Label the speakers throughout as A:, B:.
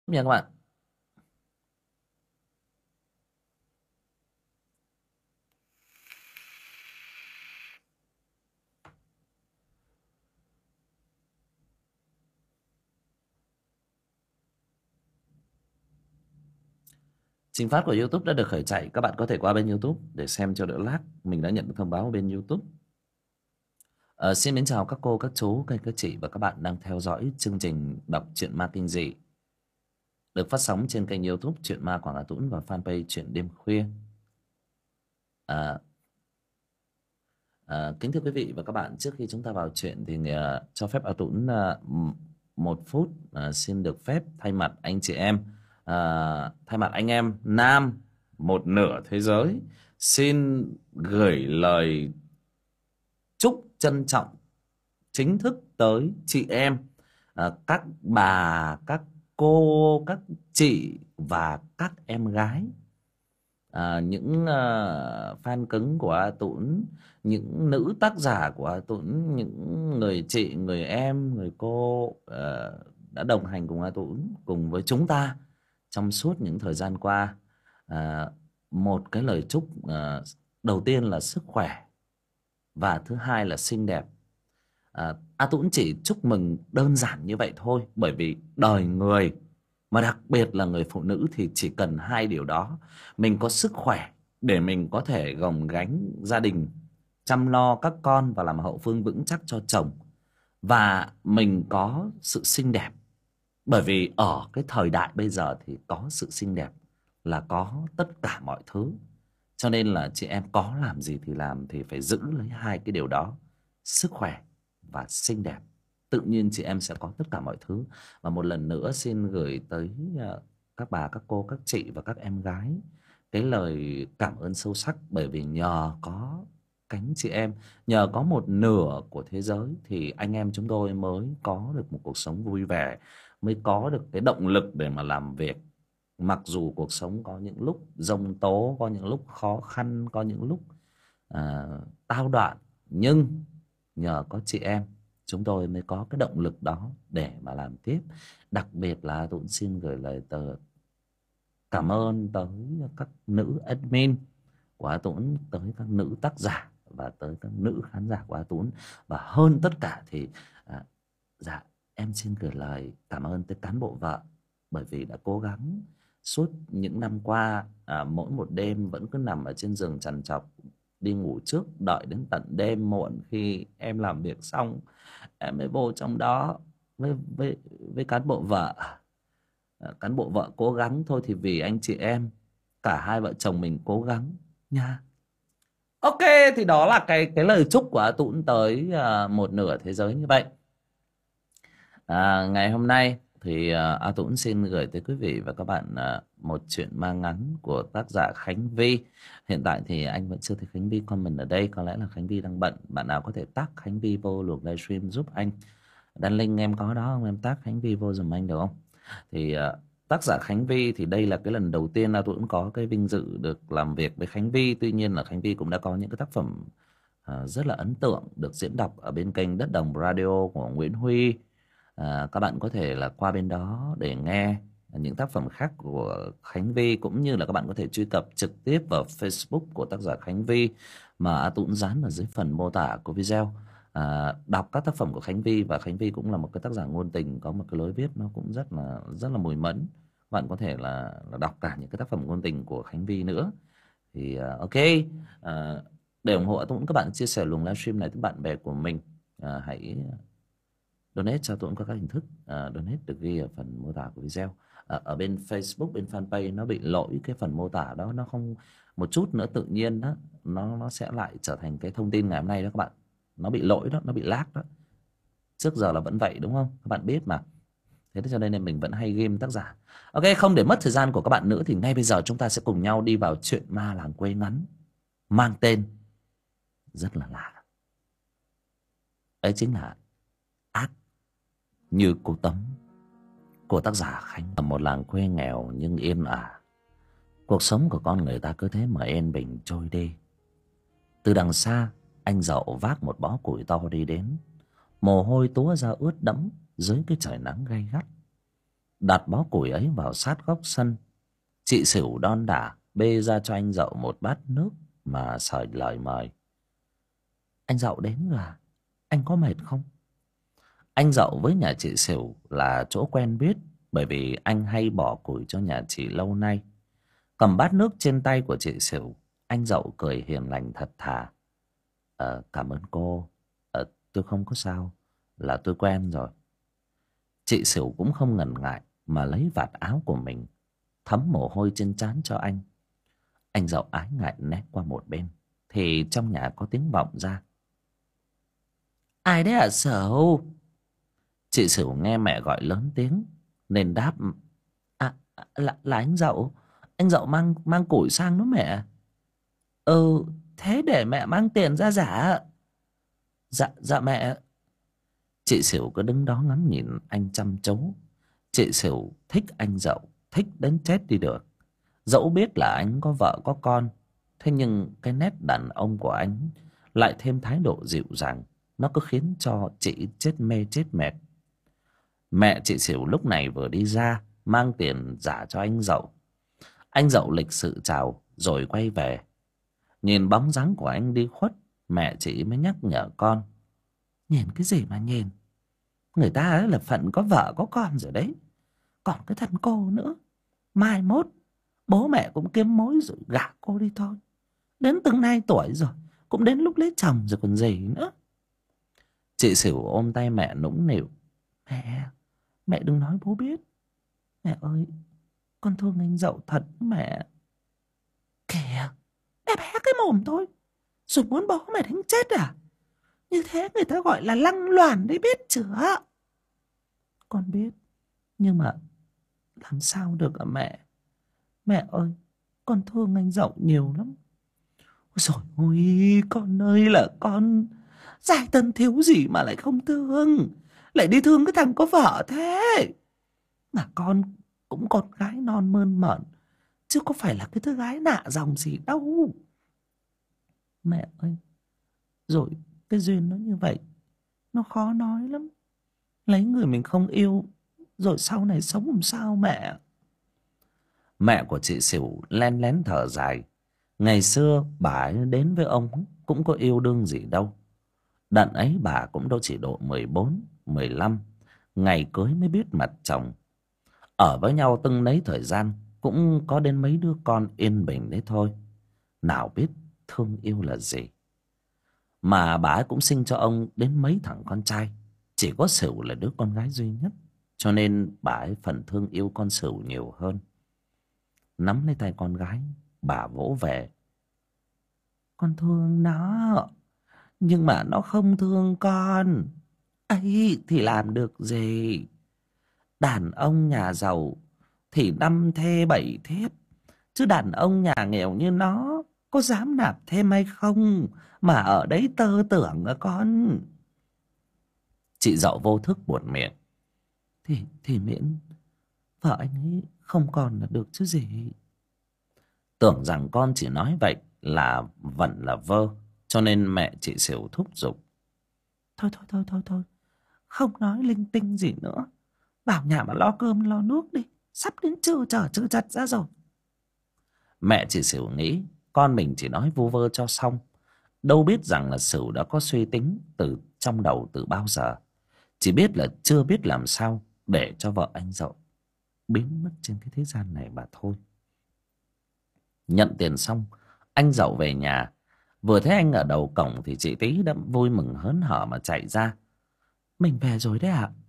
A: nha các bạn. Trình phát của YouTube đã được khởi chạy. Các bạn có thể qua bên YouTube để xem cho đỡ lag. Mình đã nhận được thông báo bên YouTube. Xin mến chào các cô, các chú, các chị và các bạn đang theo dõi chương trình đọc truyện ma kinh dị được phát sóng trên kênh YouTube Truyện Ma Quảng Hà Tũng và fanpage Truyện Đêm Khuya. À, Kính thưa quý vị và các bạn, trước khi chúng ta vào chuyện thì cho phép A Tũng 1 phút xin được phép thay mặt anh chị em, thay mặt anh em nam một nửa thế giới, xin gửi lời chúc trân trọng chính thức tới chị em, các bà, các cô, các chị và các em gái, những fan cứng của A Tũng, những nữ tác giả của A Tũng, những người chị, người em, người cô đã đồng hành cùng A Tũng, cùng với chúng ta trong suốt những thời gian qua. Một cái lời chúc đầu tiên là sức khỏe và thứ hai là xinh đẹp. A Tũng chỉ chúc mừng đơn giản như vậy thôi, bởi vì đời người mà đặc biệt là người phụ nữ thì chỉ cần hai điều đó: mình có sức khỏe để mình có thể gồng gánh gia đình, chăm lo các con và làm hậu phương vững chắc cho chồng, và mình có sự xinh đẹp. Bởi vì ở cái thời đại bây giờ thì có sự xinh đẹp là có tất cả mọi thứ. Cho nên là chị em có làm gì thì làm, thì phải giữ lấy hai cái điều đó: sức khỏe và xinh đẹp. Tự nhiên chị em sẽ có tất cả mọi thứ. Và một lần nữa xin gửi tới các bà, các cô, các chị và các em gái cái lời cảm ơn sâu sắc. Bởi vì nhờ có cánh chị em, nhờ có một nửa của thế giới thì anh em chúng tôi mới có được một cuộc sống vui vẻ, mới có được cái động lực để mà làm việc. Mặc dù cuộc sống có những lúc giông tố, có những lúc khó khăn, có những lúc tao đoạn, nhưng nhờ có chị em chúng tôi mới có cái động lực đó để mà làm tiếp. Đặc biệt là tôi cũng xin gửi lời cảm ơn tới các nữ admin của A Tũng, tới các nữ tác giả và tới các nữ khán giả của A Tũng. Và hơn tất cả thì dạ, em xin gửi lời cảm ơn tới cán bộ vợ, bởi vì đã cố gắng suốt những năm qua, mỗi một đêm vẫn cứ nằm ở trên giường trằn trọc, đi ngủ trước, đợi đến tận đêm muộn khi em làm việc xong em mới vô trong đó với cán bộ vợ. Cán bộ vợ cố gắng thôi thì vì anh chị em, cả hai vợ chồng mình cố gắng nha. Ok, thì đó là cái lời chúc của A Tũng tới một nửa thế giới như vậy. Ngày hôm nay thì A Tũng xin gửi tới quý vị và các bạn một chuyện ma ngắn của tác giả Khánh Vi. Hiện tại thì anh vẫn chưa thấy Khánh Vi comment ở đây, có lẽ là Khánh Vi đang bận. Bạn nào có thể tag Khánh Vi vô luồng livestream giúp anh. Đan Linh em có đó không? Em tag Khánh Vi vô giùm anh được không? Thì tác giả Khánh Vi thì đây là cái lần đầu tiên A Tũng có cái vinh dự được làm việc với Khánh Vi. Tuy nhiên là Khánh Vi cũng đã có những cái tác phẩm rất là ấn tượng được diễn đọc ở bên kênh Đất Đồng Radio của Nguyễn Huy. Các bạn có thể là qua bên đó để nghe những tác phẩm khác của Khánh Vi, cũng như là các bạn có thể truy cập trực tiếp vào Facebook của tác giả Khánh Vi mà A Tũng dán ở dưới phần mô tả của video. Đọc các tác phẩm của Khánh Vi, và Khánh Vi cũng là một cái tác giả ngôn tình, có một cái lối viết nó cũng rất là mùi mẫn. Bạn có thể là đọc cả những cái tác phẩm ngôn tình của Khánh Vi nữa. Thì ok, để ủng hộ A Tũng, các bạn chia sẻ luồng livestream này tới bạn bè của mình. Hãy donate cho Tuấn có các hình thức. Donate được ghi ở phần mô tả của video. Ở bên Facebook, bên fanpage nó bị lỗi cái phần mô tả đó, nó không một chút nữa tự nhiên đó, nó sẽ lại trở thành cái thông tin ngày hôm nay đó các bạn. Nó bị lỗi đó, nó bị lag đó. Trước giờ là vẫn vậy đúng không, các bạn biết mà. Thế cho nên mình vẫn hay game tác giả. Ok, không để mất thời gian của các bạn nữa thì ngay bây giờ chúng ta sẽ cùng nhau đi vào chuyện ma làng quê ngắn mang tên rất là lạ. Ấy chính là Ác Như Cô Tấm của tác giả Khánh. Ở một làng quê nghèo nhưng yên ả, cuộc sống của con người ta cứ thế mà yên bình trôi đi. Từ đằng xa, anh Dậu vác một bó củi to đi đến. Mồ hôi túa ra ướt đẫm dưới cái trời nắng gay gắt. đặt bó củi ấy vào sát góc sân. Chị Sửu đon đả bê ra cho anh Dậu một bát nước mà sởi lời mời. Anh Dậu đến rồi à? Anh có mệt không? Anh Dậu với nhà chị Sửu là chỗ quen biết, bởi vì anh hay bỏ củi cho nhà chị lâu nay. Cầm bát nước trên tay của chị Sửu, anh Dậu cười hiền lành thật thà. Cảm ơn cô. Tôi không có sao, là tôi quen rồi. Chị Sửu cũng không ngần ngại mà lấy vạt áo của mình thấm mồ hôi trên trán cho anh. Anh Dậu ái ngại né qua một bên, thì trong nhà có tiếng vọng ra. Ai đấy ạ Sửu? Chị Sửu nghe mẹ gọi lớn tiếng nên đáp. Là anh Dậu. Anh Dậu mang củi sang đó mẹ. Ừ, thế để mẹ mang tiền ra giả. Dạ mẹ. Chị Sửu cứ đứng đó ngắm nhìn anh chăm chú. Chị Sửu thích anh Dậu, thích đến chết đi được. Dẫu biết là anh có vợ có con, thế nhưng cái nét đàn ông của anh lại thêm thái độ dịu dàng, nó cứ khiến cho chị chết mê chết mệt. Mẹ chị Sửu lúc này vừa đi ra mang tiền giả cho anh Dậu. Anh Dậu lịch sự chào rồi quay về. Nhìn bóng dáng của anh đi khuất, mẹ chị mới nhắc nhở con. Nhìn cái gì mà nhìn? Người ta ấy là phận có vợ có con rồi đấy. Còn cái thân cô nữa, mai mốt bố mẹ cũng kiếm mối rồi gả cô đi thôi. Đến từng này tuổi rồi, cũng đến lúc lấy chồng rồi còn gì nữa. Chị Sửu ôm tay mẹ nũng nịu. Mẹ đừng nói bố biết. Mẹ ơi, con thương anh Dậu thật mẹ. Kìa, bé bé cái mồm thôi, rồi muốn bố mẹ đánh chết à? Như thế người ta gọi là lăng loàn đấy biết chưa? Con biết, nhưng mà làm sao được hả mẹ? Mẹ ơi, con thương anh Dậu nhiều lắm. Ôi dồi ôi, con ơi là con giai tân thiếu gì mà lại không thương, lại đi thương cái thằng có vợ thế. Mà con cũng con gái non mơn mởn, chứ có phải là cái thứ gái nạ dòng gì đâu. Mẹ ơi, rồi cái duyên nó như vậy, nó khó nói lắm. Lấy người mình không yêu, rồi sau này sống làm sao mẹ? Mẹ của chị Sửu len lén thở dài. Ngày xưa bà ấy đến với ông cũng có yêu đương gì đâu. Đợt ấy bà cũng đâu chỉ độ 14, 15, ngày cưới mới biết mặt chồng. Ở với nhau từng nấy thời gian, cũng có đến mấy đứa con yên bình đấy thôi. Nào biết thương yêu là gì. Mà bà ấy cũng sinh cho ông đến mấy thằng con trai, chỉ có Sửu là đứa con gái duy nhất, cho nên bà ấy phần thương yêu con Sửu nhiều hơn. Nắm lấy tay con gái, bà vỗ về. Con thương nó, nhưng mà nó không thương con. Ấy thì làm được gì? Đàn ông nhà giàu thì 5 thê 7 thiếp, chứ đàn ông nhà nghèo như nó có dám nạp thêm hay không mà ở đấy tơ tưởng à con. Chị Dậu vô thức buột miệng. Thì miễn vợ anh ấy không còn là được chứ gì. Tưởng rằng con chỉ nói vậy là vẫn là vơ, cho nên mẹ chị Sửu thúc giục. Thôi, không nói linh tinh gì nữa, vào nhà mà lo cơm lo nước đi, sắp đến trưa trưa chật ra rồi. Mẹ chị Sửu nghĩ con mình chỉ nói vu vơ cho xong, đâu biết rằng là Sửu đã có suy tính từ trong đầu từ bao giờ. Chỉ biết là chưa biết làm sao để cho vợ anh Dậu biến mất trên cái thế gian này mà thôi. Nhận tiền xong, anh Dậu về nhà. Vừa thấy anh ở đầu cổng thì chị Tí đã vui mừng hớn hở mà chạy ra. Mình về rồi đấy ạ.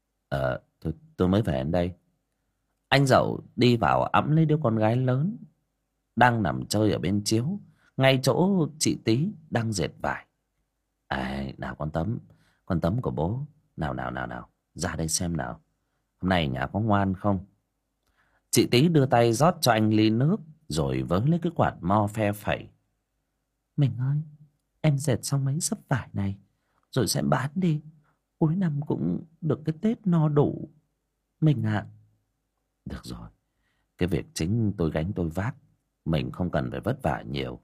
A: Tôi mới về đến đây. Anh Dậu đi vào ẵm lấy đứa con gái lớn đang nằm chơi ở bên chiếu, ngay chỗ chị Tí đang dệt vải. Nào con Tấm của bố. Nào, ra đây xem nào. Hôm nay nhà có ngoan không? Chị Tí đưa tay rót cho anh ly nước, rồi vớ lấy cái quạt mo phe phẩy. Mình ơi, em dệt xong mấy xấp vải này, rồi sẽ bán đi. Cuối năm cũng được cái Tết no đủ. Mình ạ. Được rồi, cái việc chính tôi gánh tôi vác, mình không cần phải vất vả nhiều.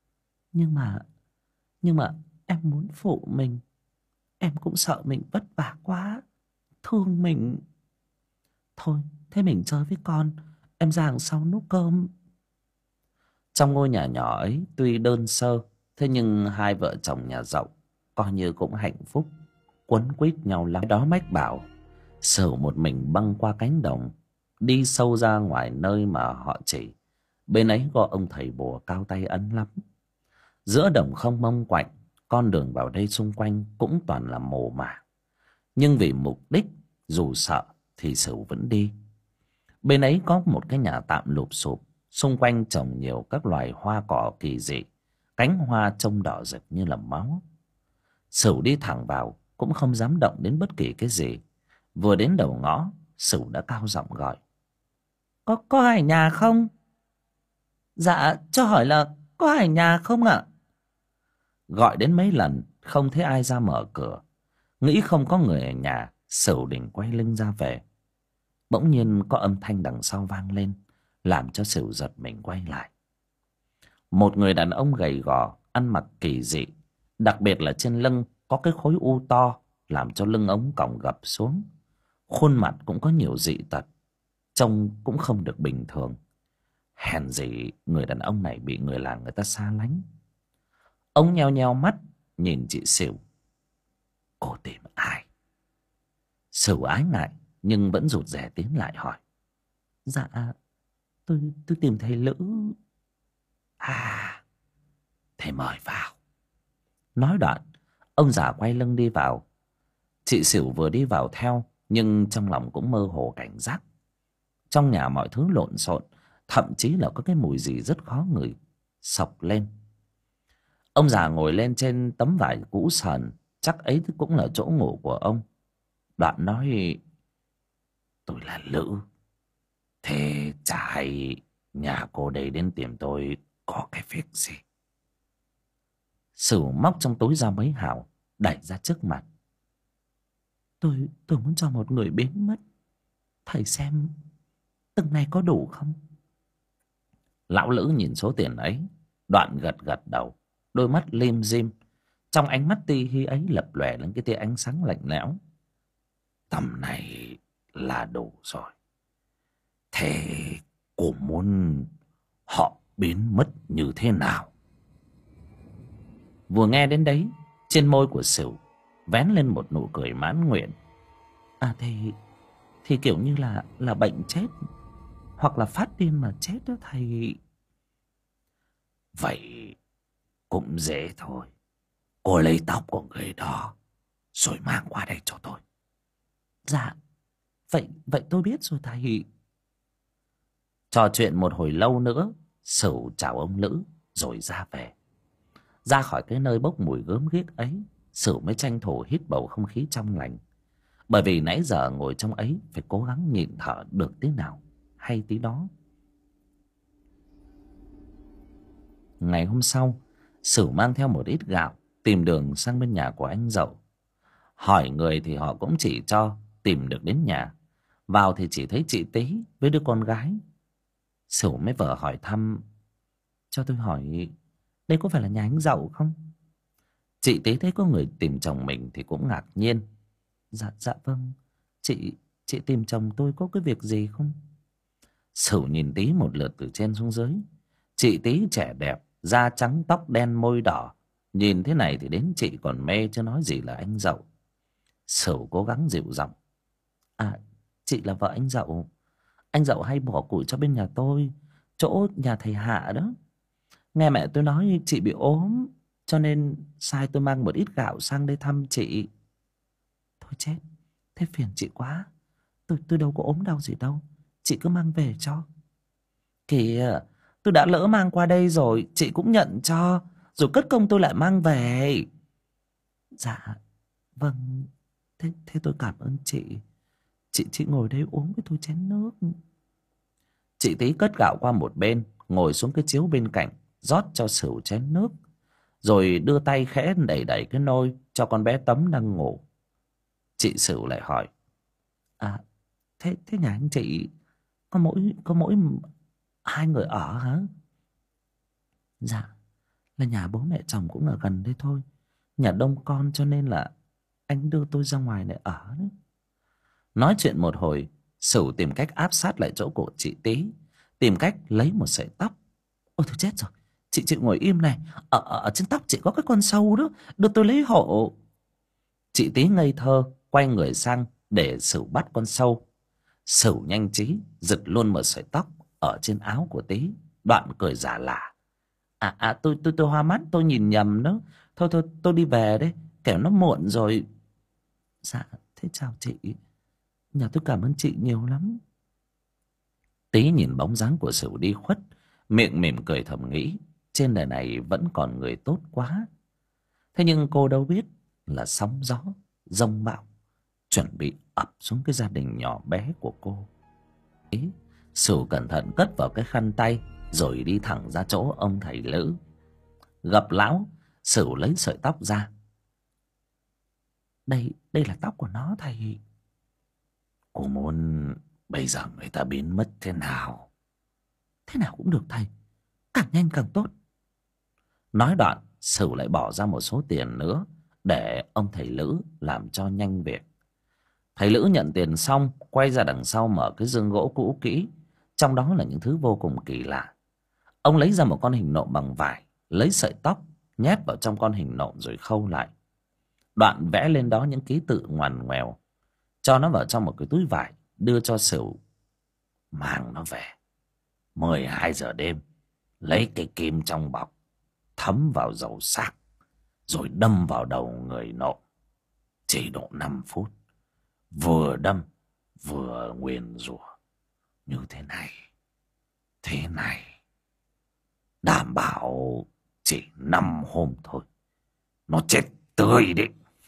A: Nhưng mà em muốn phụ mình. Em cũng sợ mình vất vả quá, thương mình. Thôi, thế mình chơi với con, em ra đằng sau nấu cơm. Trong ngôi nhà nhỏ ấy tuy đơn sơ, thế nhưng hai vợ chồng nhà giàu coi như cũng hạnh phúc, quấn quýt nhau lắm. Đó mách bảo Sửu một mình băng qua cánh đồng, đi sâu ra ngoài nơi mà họ chỉ. Bên ấy có ông thầy bùa cao tay ấn lắm. Giữa đồng không mông quạnh, con đường vào đây xung quanh cũng toàn là mồ mả. Nhưng vì mục đích, dù sợ thì Sửu vẫn đi. Bên ấy có một cái nhà tạm lụp xụp, xung quanh trồng nhiều các loài hoa cỏ kỳ dị, cánh hoa trông đỏ rực như là máu. Sửu đi thẳng vào, cũng không dám động đến bất kỳ cái gì. Vừa đến đầu ngõ, Sửu đã cao giọng gọi: có ai ở nhà không? Dạ, cho hỏi là có ai ở nhà không ạ? Gọi đến mấy lần không thấy ai ra mở cửa. Nghĩ không có người ở nhà, Sửu định quay lưng ra về. Bỗng nhiên có âm thanh đằng sau vang lên, làm cho Sửu giật mình quay lại. Một người đàn ông gầy gò, ăn mặc kỳ dị, đặc biệt là trên lưng có cái khối u to, làm cho lưng ống còng gập xuống. Khuôn mặt cũng có nhiều dị tật, trông cũng không được bình thường. Hèn gì người đàn ông này bị người làng người ta xa lánh. Ông nheo nheo mắt nhìn chị Sửu: cô tìm ai? Sửu ái ngại nhưng vẫn rụt rè tiến lại hỏi: dạ, tôi tìm thầy Lữ. À, thế mời vào. Nói đoạn, ông già quay lưng đi vào. Chị Sửu vừa đi vào theo, nhưng trong lòng cũng mơ hồ cảnh giác. Trong nhà mọi thứ lộn xộn, thậm chí là có cái mùi gì rất khó ngửi xộc lên. Ông già ngồi lên trên tấm vải cũ sờn, chắc ấy cũng là chỗ ngủ của ông. Đoạn nói: tôi là Lữ, thế chả hay nhà cô đây đến tìm tôi có cái việc gì? Sửu móc trong túi ra mấy hào, đẩy ra trước mặt. Tôi muốn cho một người biến mất, thầy xem từng này có đủ không? Lão Lữ nhìn số tiền ấy, đoạn gật gật đầu, đôi mắt lim dim. Trong ánh mắt ti hi ấy lập lòe lên cái tia ánh sáng lạnh lẽo. Tầm này là đủ rồi. Thế cô muốn họ biến mất như thế nào? Vừa nghe đến đấy, trên môi của Sửu vén lên một nụ cười mãn nguyện. À thì kiểu như là bệnh chết, hoặc là phát điên mà chết đó thầy. Vậy cũng dễ thôi. Cô lấy tóc của người đó rồi mang qua đây cho tôi. Dạ, vậy tôi biết rồi thầy. Trò chuyện một hồi lâu nữa, Sửu chào ông Lữ rồi ra về. Ra khỏi cái nơi bốc mùi gớm ghiếc ấy, Sửu mới tranh thủ hít bầu không khí trong lành. Bởi vì nãy giờ ngồi trong ấy phải cố gắng nhịn thở được tí nào hay tí đó. Ngày hôm sau, Sửu mang theo một ít gạo, tìm đường sang bên nhà của anh Dậu. Hỏi người thì họ cũng chỉ cho tìm được đến nhà. Vào thì chỉ thấy chị Tí với đứa con gái. Sửu mới vờ hỏi thăm: cho tôi hỏi, đây có phải là nhà anh Dậu không? Chị Tí thấy có người tìm chồng mình thì cũng ngạc nhiên. Dạ vâng, chị tìm chồng tôi có cái việc gì không? Sửu nhìn Tí một lượt từ trên xuống dưới. Chị Tí trẻ đẹp, da trắng tóc đen môi đỏ, nhìn thế này thì đến chị còn mê chứ nói gì là anh Dậu. Sửu cố gắng dịu giọng: à, chị là vợ anh Dậu. Anh Dậu hay bỏ củi cho bên nhà tôi, chỗ nhà thầy Hạ đó. Nghe mẹ tôi nói chị bị ốm, cho nên sai tôi mang một ít gạo sang đây thăm chị. Thôi chết, thế phiền chị quá. Tôi đâu có ốm đau gì đâu, chị cứ mang về cho. Kìa, tôi đã lỡ mang qua đây rồi, chị cũng nhận cho, rồi cất công tôi lại mang về. Dạ, vâng, thế tôi cảm ơn chị. Chị ngồi đây uống với tôi chén nước. Chị Tí cất gạo qua một bên, ngồi xuống cái chiếu bên cạnh, rót cho Sửu chén nước, rồi đưa tay khẽ đẩy đẩy cái nôi cho con bé Tấm đang ngủ. Chị Sửu lại hỏi: à, thế nhà anh chị có mỗi hai người ở hả? Dạ, là nhà bố mẹ chồng cũng ở gần đây thôi, nhà đông con cho nên là anh đưa tôi ra ngoài này ở đấy. Nói chuyện một hồi, Sửu tìm cách áp sát lại chỗ cổ chị Tí, tìm cách lấy một sợi tóc. Ôi thôi chết rồi, chị ngồi im này. Ở trên tóc chị có cái con sâu đó, đưa tôi lấy hộ. Chị Tí ngây thơ quay người sang để Sửu bắt con sâu. Sửu nhanh trí giật luôn một sợi tóc ở trên áo của Tí, đoạn cười giả lả. Tôi hoa mắt, tôi nhìn nhầm đó. Thôi tôi đi về đấy, kẻo nó muộn rồi. Dạ thế chào chị, nhà tôi cảm ơn chị nhiều lắm. Tí nhìn bóng dáng của Sửu đi khuất, miệng mỉm cười thầm nghĩ trên đời này vẫn còn người tốt quá. Thế nhưng cô đâu biết là sóng gió giông bão chuẩn bị ập xuống cái gia đình nhỏ bé của cô. Sửu cẩn thận cất vào cái khăn tay rồi đi thẳng ra chỗ ông thầy Lữ. Gặp lão, Sửu lấy sợi tóc ra. Đây là tóc của nó thầy. Cô muốn bây giờ người ta biến mất thế nào? Thế nào cũng được thầy, càng nhanh càng tốt. Nói đoạn, Sửu lại bỏ ra một số tiền nữa để ông thầy Lữ làm cho nhanh việc. Thầy Lữ nhận tiền xong, quay ra đằng sau mở cái giường gỗ cũ kỹ. Trong đó là những thứ vô cùng kỳ lạ. Ông lấy ra một con hình nộm bằng vải, lấy sợi tóc nhét vào trong con hình nộm rồi khâu lại. Đoạn vẽ lên đó những ký tự ngoằn ngoèo, cho nó vào trong một cái túi vải, đưa cho Sửu. Mang nó về, 12 giờ đêm, lấy cây kim trong bọc, thấm vào dầu xác, rồi đâm vào đầu người nộm. Chỉ độ 5 phút, vừa đâm vừa nguyền rủa như thế này, đảm bảo chỉ 5 hôm thôi nó chết tươi đấy.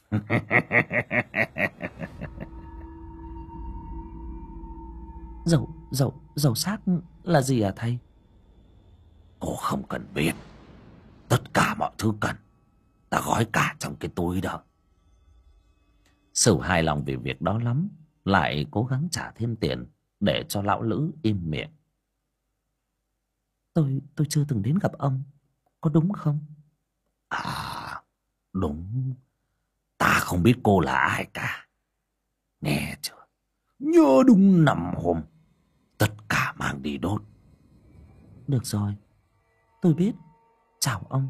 A: Dầu xác là gì à thầy? Cô không cần biết, tất cả mọi thứ cần ta gói cả trong cái túi đó. Sửu hài lòng về việc đó lắm, lại cố gắng trả thêm tiền để cho lão Lữ im miệng. Tôi chưa từng đến gặp ông, có đúng không? À, đúng. Ta không biết cô là ai cả, nghe chưa? Nhớ đúng 5 hôm, tất cả mang đi đốt. Được rồi, tôi biết. Chào ông.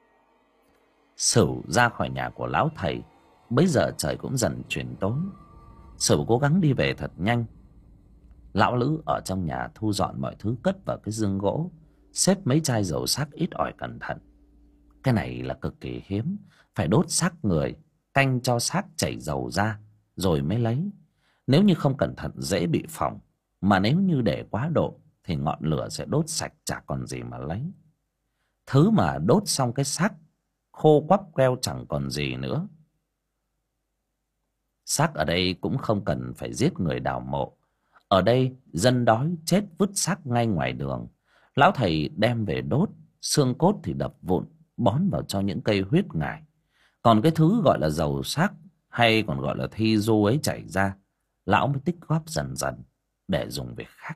A: Sửu ra khỏi nhà của lão thầy. Bấy giờ trời cũng dần chuyển tối. Sửu cố gắng đi về thật nhanh. Lão Lữ ở trong nhà thu dọn mọi thứ cất vào cái giường gỗ, xếp mấy chai dầu xác ít ỏi cẩn thận. Cái này là cực kỳ hiếm, phải đốt xác người, canh cho xác chảy dầu ra rồi mới lấy. Nếu như không cẩn thận dễ bị phỏng, mà nếu như để quá độ thì ngọn lửa sẽ đốt sạch, chả còn gì mà lấy. Thứ mà đốt xong cái xác khô quắp queo chẳng còn gì nữa. Xác ở đây cũng không cần phải giết người đào mộ. Ở đây dân đói chết vứt xác ngay ngoài đường. Lão thầy đem về đốt, xương cốt thì đập vụn, bón vào cho những cây huyết ngải. Còn cái thứ gọi là dầu xác, hay còn gọi là thi du ấy chảy ra, lão mới tích góp dần dần để dùng việc khác.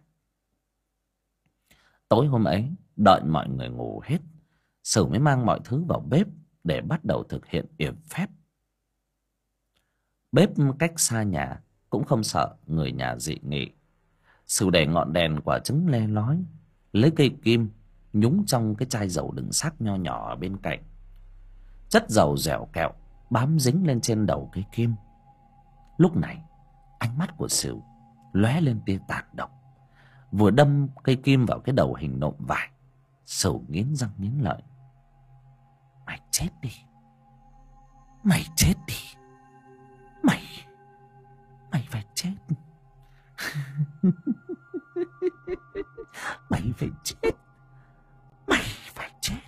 A: Tối hôm ấy, đợi mọi người ngủ hết, Sửu mới mang mọi thứ vào bếp để bắt đầu thực hiện yểm phép. Bếp cách xa nhà, cũng không sợ người nhà dị nghị. Sửu để ngọn đèn quả trứng le lói, lấy cây kim nhúng trong cái chai dầu đựng xác nho nhỏ ở bên cạnh. Chất dầu dẻo kẹo bám dính lên trên đầu cây kim. Lúc này ánh mắt của Sửu lóe lên tia tàn độc. Vừa đâm cây kim vào cái đầu hình nộm vải, Sửu nghiến răng nghiến lợi. Mày chết đi, mày chết đi, mày phải chết. Mày phải chết, mày phải chết.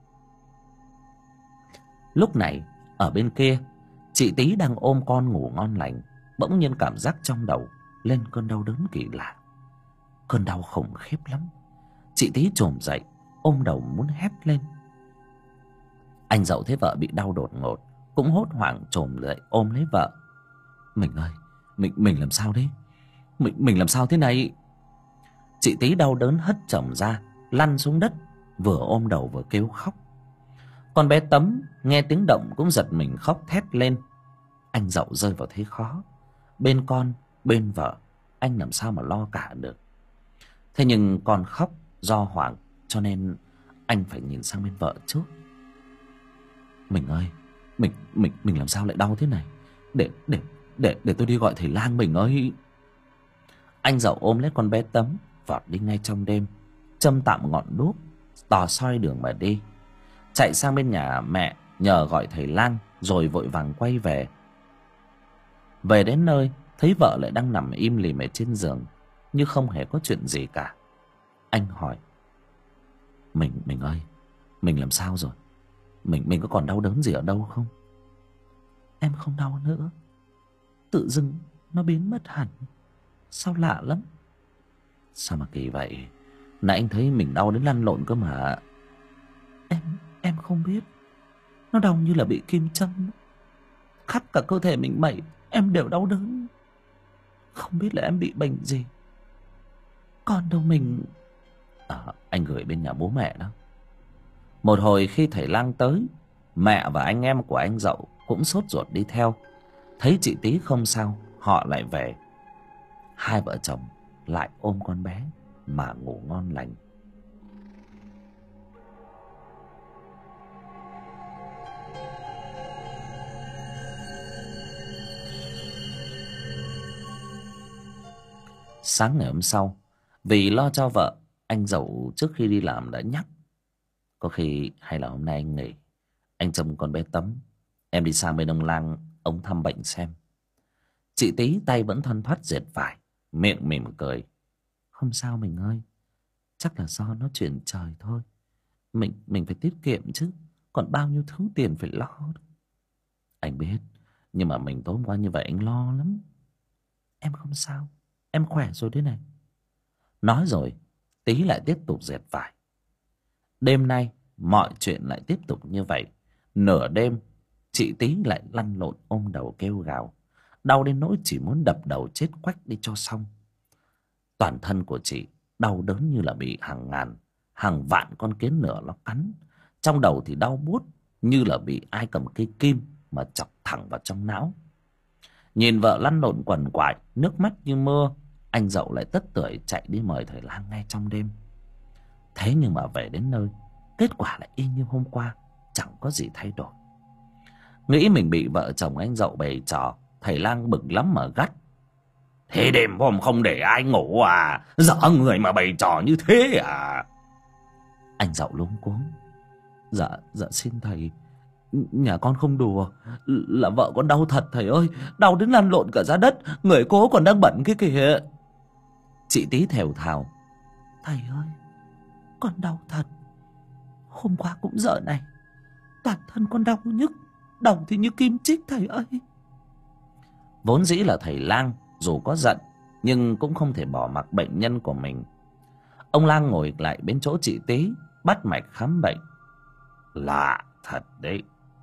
A: Lúc này ở bên kia, chị Tí đang ôm con ngủ ngon lành, bỗng nhiên cảm giác trong đầu lên cơn đau đớn kỳ lạ. Cơn đau khủng khiếp lắm. Chị Tí chồm dậy, ôm đầu muốn hét lên. Anh Dậu thấy vợ bị đau đột ngột, cũng hốt hoảng chồm dậy ôm lấy vợ. Mình ơi, mình làm sao đấy? Mình làm sao thế này? Chị Tí đau đớn hất chồng ra, lăn xuống đất, vừa ôm đầu vừa kêu khóc. Con bé Tấm nghe tiếng động cũng giật mình khóc thét lên. Anh Dậu rơi vào thế khó, bên con bên vợ anh làm sao mà lo cả được. Thế nhưng con khóc do hoảng, cho nên anh phải nhìn sang bên vợ trước. Mình ơi, mình làm sao lại đau thế này? Để tôi đi gọi thầy lang mình ơi. Anh Dậu ôm lấy con bé Tấm, vọt đi ngay trong đêm, châm tạm ngọn đuốc, tò soi đường mà đi. Chạy sang bên nhà mẹ nhờ gọi thầy lang, rồi vội vàng quay về. Về đến nơi, thấy vợ lại đang nằm im lìm ở trên giường, như không hề có chuyện gì cả. Anh hỏi: Mình ơi, mình làm sao rồi? Mình có còn đau đớn gì ở đâu không? Em không đau nữa. Tự dưng nó biến mất hẳn. Sao lạ lắm. Sao mà kỳ vậy? Nãy anh thấy mình đau đến lăn lộn cơ mà. Em không biết. Nó đau như là bị kim châm. Khắp cả cơ thể mình mẩy em đều đau đớn. Không biết là em bị bệnh gì. Con đâu mình... anh gửi bên nhà bố mẹ đó. Một hồi khi thầy lang tới, mẹ và anh em của anh Dậu cũng sốt ruột đi theo. Thấy chị Tí không sao, họ lại về. Hai vợ chồng lại ôm con bé mà ngủ ngon lành. Sáng ngày hôm sau, vì lo cho vợ, anh Dậu trước khi đi làm đã nhắc: có khi hay là hôm nay anh nghỉ, anh trông con bé Tấm, em đi sang bên ông lang ông thăm bệnh xem. Chị Tí tay vẫn thoăn thoắt dệt vải, miệng mỉm cười: không sao mình ơi, chắc là do nó chuyển trời thôi. Mình phải tiết kiệm chứ, còn bao nhiêu thứ tiền phải lo. Anh biết, nhưng mà mình tối hôm qua như vậy anh lo lắm. Em không sao, em khỏe rồi đấy này. Nói rồi Tí lại tiếp tục dệt vải. Đêm nay mọi chuyện lại tiếp tục như vậy. Nửa đêm chị Tí lại lăn lộn ôm đầu kêu gào, đau đến nỗi chỉ muốn đập đầu chết quách đi cho xong. Toàn thân của chị đau đớn như là bị hàng ngàn, hàng vạn con kiến lửa nó cắn. Trong đầu thì đau buốt như là bị ai cầm cây kim mà chọc thẳng vào trong não. Nhìn vợ lăn lộn quằn quại, nước mắt như mưa, anh Dậu lại tất tưởi chạy đi mời thầy lang ngay trong đêm. Thế nhưng mà về đến nơi, kết quả lại y như hôm qua, chẳng có gì thay đổi. Nghĩ mình bị vợ chồng anh Dậu bày trò, thầy lang bực lắm mà gắt: thế đêm hôm không để ai ngủ à? Dở người mà bày trò như thế à? Anh Dậu luống cuống: Dạ xin thầy, nhà con không đùa, là vợ con đau thật thầy ơi, đau đến lăn lộn cả ra đất, người cố còn đang bận cái kìa. Chị Tí thều thào: thầy ơi, con đau thật. Hôm qua cũng giờ này, toàn thân con đau nhức, đầu thì như kim chích thầy ơi. Vốn dĩ là thầy lang dù có giận nhưng cũng không thể bỏ mặc bệnh nhân của mình. Ông lang ngồi lại bên chỗ chị Tí, bắt mạch khám bệnh. Lạ thật đấy,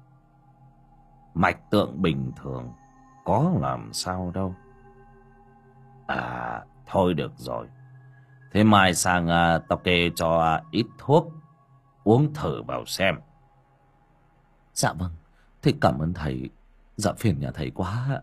A: mạch tượng bình thường, có làm sao đâu. À thôi được rồi, thế mai sang tao kê cho ít thuốc uống thử vào xem. Dạ vâng, thế cảm ơn thầy. Dạ phiền nhà thầy quá.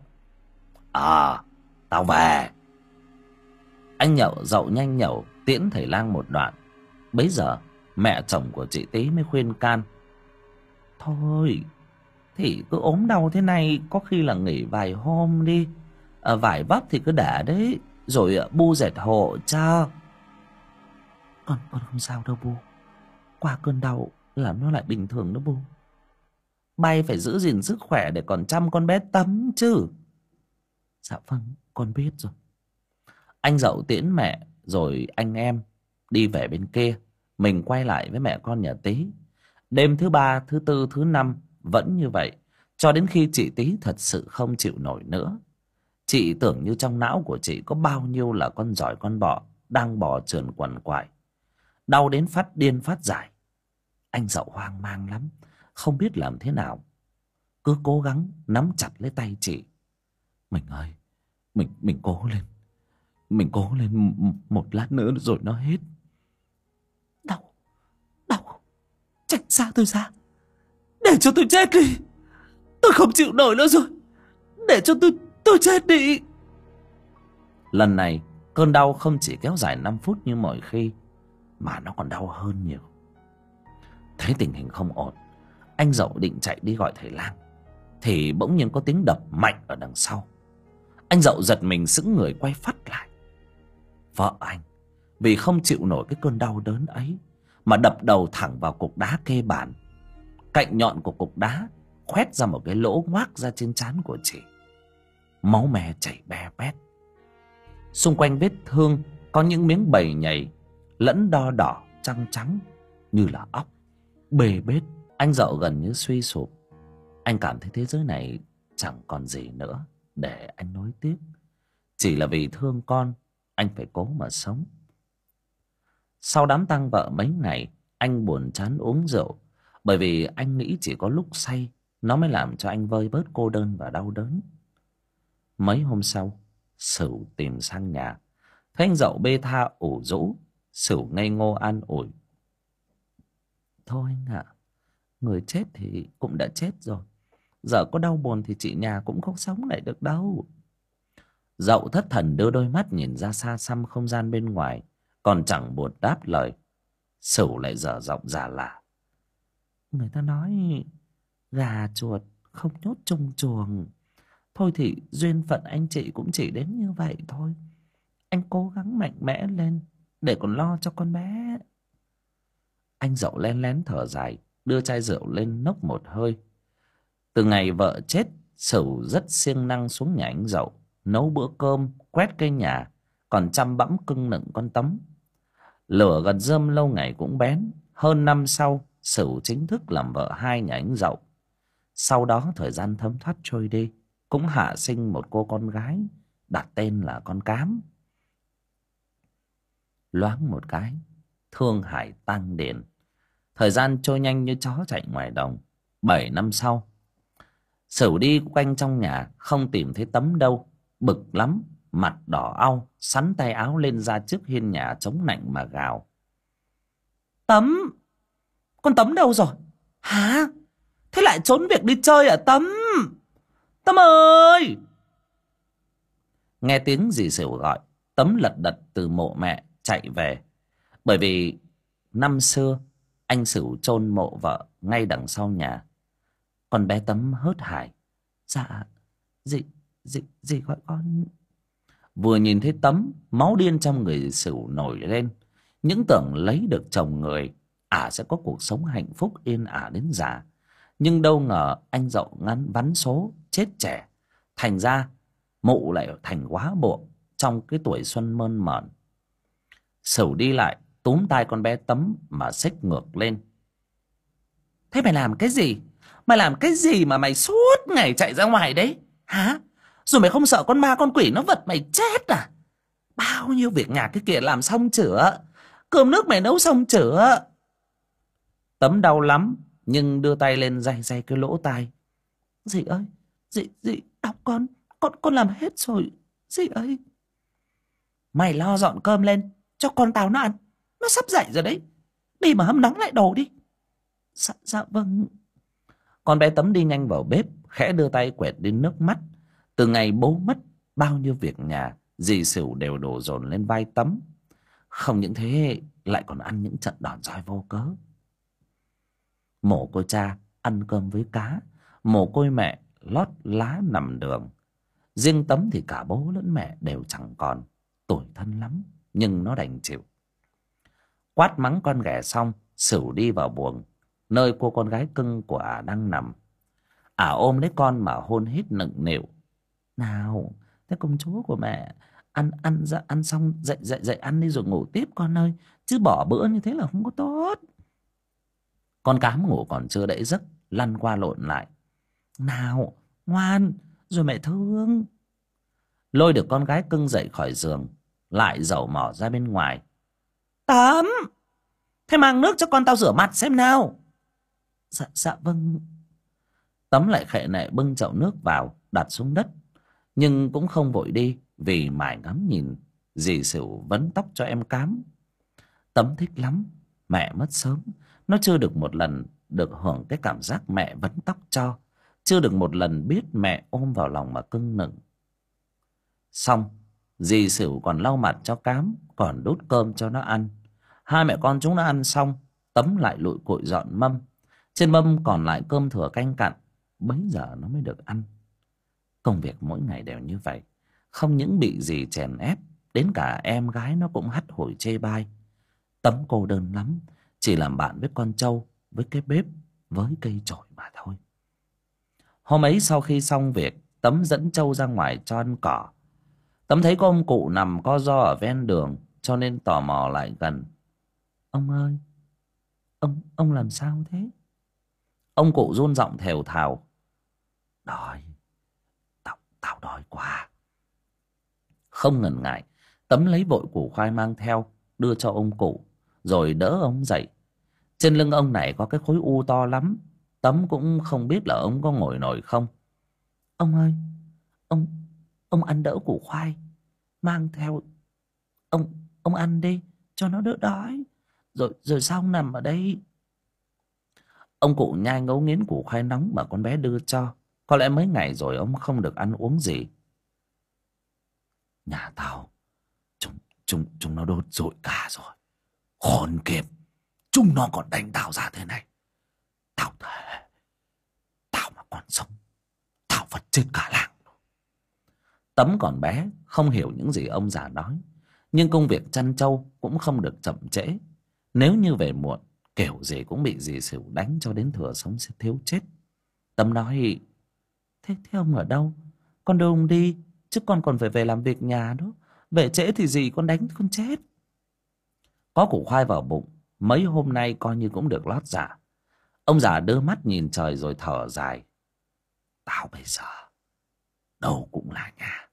A: Tao về. Anh Dậu nhanh nhẩu tiễn thầy lang một đoạn. Bấy giờ mẹ chồng của chị Tí mới khuyên can: thôi thì cứ ốm đau thế này, có khi là nghỉ vài hôm đi. Vải vóc thì cứ để đấy, rồi bu dệt hộ cho. Con không sao đâu bu, qua cơn đau là nó lại bình thường đó bu. Bay phải giữ gìn sức khỏe để còn chăm con bé Tấm chứ. Dạ vâng, con biết rồi. Anh Dậu tiễn mẹ rồi anh em đi về bên kia, mình quay lại với mẹ con nhà Tí. Đêm thứ ba, thứ tư, thứ năm vẫn như vậy, cho đến khi chị Tí thật sự không chịu nổi nữa. Chị tưởng như trong não của chị có bao nhiêu là con giỏi con bọ đang bò trườn quằn quại, đau đến phát điên phát dại. Anh Dậu hoang mang lắm, không biết làm thế nào, cứ cố gắng nắm chặt lấy tay chị. Mình ơi, mình cố lên, mình cố lên, một lát nữa rồi nó hết. Đau, tránh xa tôi ra, để cho tôi chết đi, tôi không chịu nổi nữa rồi, để cho tôi chết đi. Lần này cơn đau không chỉ kéo dài 5 phút như mọi khi, mà nó còn đau hơn nhiều. Thấy tình hình không ổn, anh Dậu định chạy đi gọi thầy lang, thì bỗng nhiên có tiếng đập mạnh ở đằng sau. Anh Dậu giật mình sững người quay phắt lại. Vợ anh vì không chịu nổi cái cơn đau đớn ấy mà đập đầu thẳng vào cục đá kê bàn. Cạnh nhọn của cục đá khoét ra một cái lỗ ngoác ra trên trán của chị. Máu me chảy be bét. Xung quanh vết thương có những miếng bầy nhầy lẫn đo đỏ trắng trắng như là óc, bê bết. Anh Dậu gần như suy sụp. Anh cảm thấy thế giới này chẳng còn gì nữa để anh nối tiếc. Chỉ là vì thương con, anh phải cố mà sống. Sau đám tang vợ mấy ngày, anh buồn chán uống rượu, bởi vì anh nghĩ chỉ có lúc say nó mới làm cho anh vơi bớt cô đơn và đau đớn. Mấy hôm sau, Sửu tìm sang nhà, thấy anh Dậu bê tha ủ rũ. Sửu ngây ngô an ủi: "Thôi anh ạ, người chết thì cũng đã chết rồi. Giờ có đau buồn thì chị nhà cũng không sống lại được đâu." Dậu thất thần đưa đôi mắt nhìn ra xa xăm không gian bên ngoài, còn chẳng buồn đáp lời. Sửu lại dở giọng già lả: "Người ta nói gà chuột không nhốt chung chuồng. Thôi thì duyên phận anh chị cũng chỉ đến như vậy thôi. Anh cố gắng mạnh mẽ lên để còn lo cho con bé." Anh Dậu len lén thở dài, đưa chai rượu lên nốc một hơi. Từ ngày vợ chết, Sửu rất siêng năng xuống nhà anh Dậu, nấu bữa cơm, quét cây nhà, còn chăm bẵm cưng nựng con Tấm. Lửa gần rơm lâu ngày cũng bén. Hơn năm sau, Sửu chính thức làm vợ hai nhà anh Dậu. Sau đó thời gian thấm thoát trôi đi, cũng hạ sinh một cô con gái, đặt tên là con Cám. Loáng một cái, thương hải tang điền. Thời gian trôi nhanh như chó chạy ngoài đồng. 7 năm sau, Sửu đi quanh trong nhà không tìm thấy Tấm đâu. Bực lắm, mặt đỏ au, sắn tay áo lên ra trước hiên nhà chống nạnh mà gào: "Tấm! Con Tấm đâu rồi? Hả? Thế lại trốn việc đi chơi à Tấm? Tấm ơi!" Nghe tiếng dì Sửu gọi, Tấm lật đật từ mộ mẹ chạy về. Bởi vì năm xưa anh Sửu chôn mộ vợ ngay đằng sau nhà. Con bé Tấm hớt hải: "Dạ, dì gọi con." Vừa nhìn thấy Tấm, máu điên trong người Sửu nổi lên. Những tưởng lấy được chồng người, sẽ có cuộc sống hạnh phúc yên ả đến già. Nhưng đâu ngờ anh Dậu ngắn vắn số chết trẻ. Thành ra mụ lại thành quá buộc trong cái tuổi xuân mơn mởn. Sửu đi lại túm tay con bé Tấm mà xích ngược lên: "Thế mày làm cái gì? Mày làm cái gì mà mày suốt ngày chạy ra ngoài đấy? Hả? Rồi mày không sợ con ma con quỷ nó vật mày chết à? Bao nhiêu việc nhà cái kia làm xong chữa? Cơm nước mày nấu xong chữa?" Tấm đau lắm, nhưng đưa tay lên day day cái lỗ tai: "Dì ơi, dì đau con làm hết rồi, dì ơi." "Mày lo dọn cơm lên cho con tao nó ăn, nó sắp dậy rồi đấy. Đi mà hâm nóng lại đồ đi." Dạ vâng." Con bé Tấm đi nhanh vào bếp, khẽ đưa tay quẹt đi nước mắt. Từ ngày bố mất, bao nhiêu việc nhà dì Sửu đều đổ dồn lên vai Tấm. Không những thế, lại còn ăn những trận đòn roi vô cớ. Mồ côi cha ăn cơm với cá, mồ côi mẹ lót lá nằm đường. Riêng Tấm thì cả bố lẫn mẹ đều chẳng còn. Tủi thân lắm, nhưng nó đành chịu. Quát mắng con ghẻ xong, Sửu đi vào buồng, nơi cô con gái cưng của đang nằm. Ôm lấy con mà hôn hít nựng nịu: "Nào, thế công chúa của mẹ, ăn xong dậy ăn đi rồi ngủ tiếp con ơi, chứ bỏ bữa như thế là không có tốt." Con Cám ngủ còn chưa đẫy giấc, lăn qua lộn lại: "Nào, ngoan, rồi mẹ thương." Lôi được con gái cưng dậy khỏi giường, lại dẩu mỏ ra bên ngoài: "Tấm, thế mang nước cho con tao rửa mặt xem nào." Dạ vâng." Tấm lại khệ nệ bưng chậu nước vào đặt xuống đất, nhưng cũng không vội đi, vì mải ngắm nhìn dì Sửu vấn tóc cho em Cám. Tấm thích lắm. Mẹ mất sớm, nó chưa được một lần được hưởng cái cảm giác mẹ vấn tóc cho, chưa được một lần biết mẹ ôm vào lòng mà cưng nựng. Xong Dì Sửu còn lau mặt cho Cám, còn đút cơm cho nó ăn. Hai mẹ con chúng nó ăn xong, Tấm lại lụi cụi dọn mâm. Trên mâm còn lại cơm thừa canh cặn, bấy giờ nó mới được ăn. Công việc mỗi ngày đều như vậy, không những bị dì chèn ép, đến cả em gái nó cũng hắt hủi chê bai. Tấm cô đơn lắm, chỉ làm bạn với con trâu, với cái bếp, với cây chổi mà thôi. Hôm ấy sau khi xong việc, Tấm dẫn trâu ra ngoài cho ăn cỏ. Tấm thấy có ông cụ nằm co ro ở ven đường, cho nên tò mò lại gần. Ông ơi, ông làm sao thế? Ông cụ run giọng thều thào. Đói, tao đói quá. Không ngần ngại, Tấm lấy vội củ khoai mang theo, đưa cho ông cụ, rồi đỡ ông dậy. Trên lưng ông này có cái khối u to lắm, Tấm cũng không biết là ông có ngồi nổi không. Ông ơi, ông ông ăn đỡ củ khoai mang theo, ông ăn đi cho nó đỡ đói, rồi xong nằm ở đây. Ông cụ nhai ngấu nghiến củ khoai nóng mà con bé đưa cho. Có lẽ mấy ngày rồi ông không được ăn uống gì. Nhà tao chúng nó đốt rụi cả rồi. Khốn kiếp, chúng nó còn đánh tao ra thế này. Tao thề, tao mà còn sống, tao vật chết cả làng. Tấm còn bé, không hiểu những gì ông già nói, nhưng công việc chăn trâu cũng không được chậm trễ. Nếu như về muộn, kiểu gì cũng bị dì Sửu đánh cho đến thừa sống sẽ thiếu chết. Tấm nói, thế ông ở đâu? Con đưa ông đi, chứ con còn phải về làm việc nhà đó. Về trễ thì dì con đánh con chết. Có củ khoai vào bụng, mấy hôm nay coi như cũng được lót dạ. Ông già đưa mắt nhìn trời rồi thở dài. Tao bây giờ đâu cũng là nhà.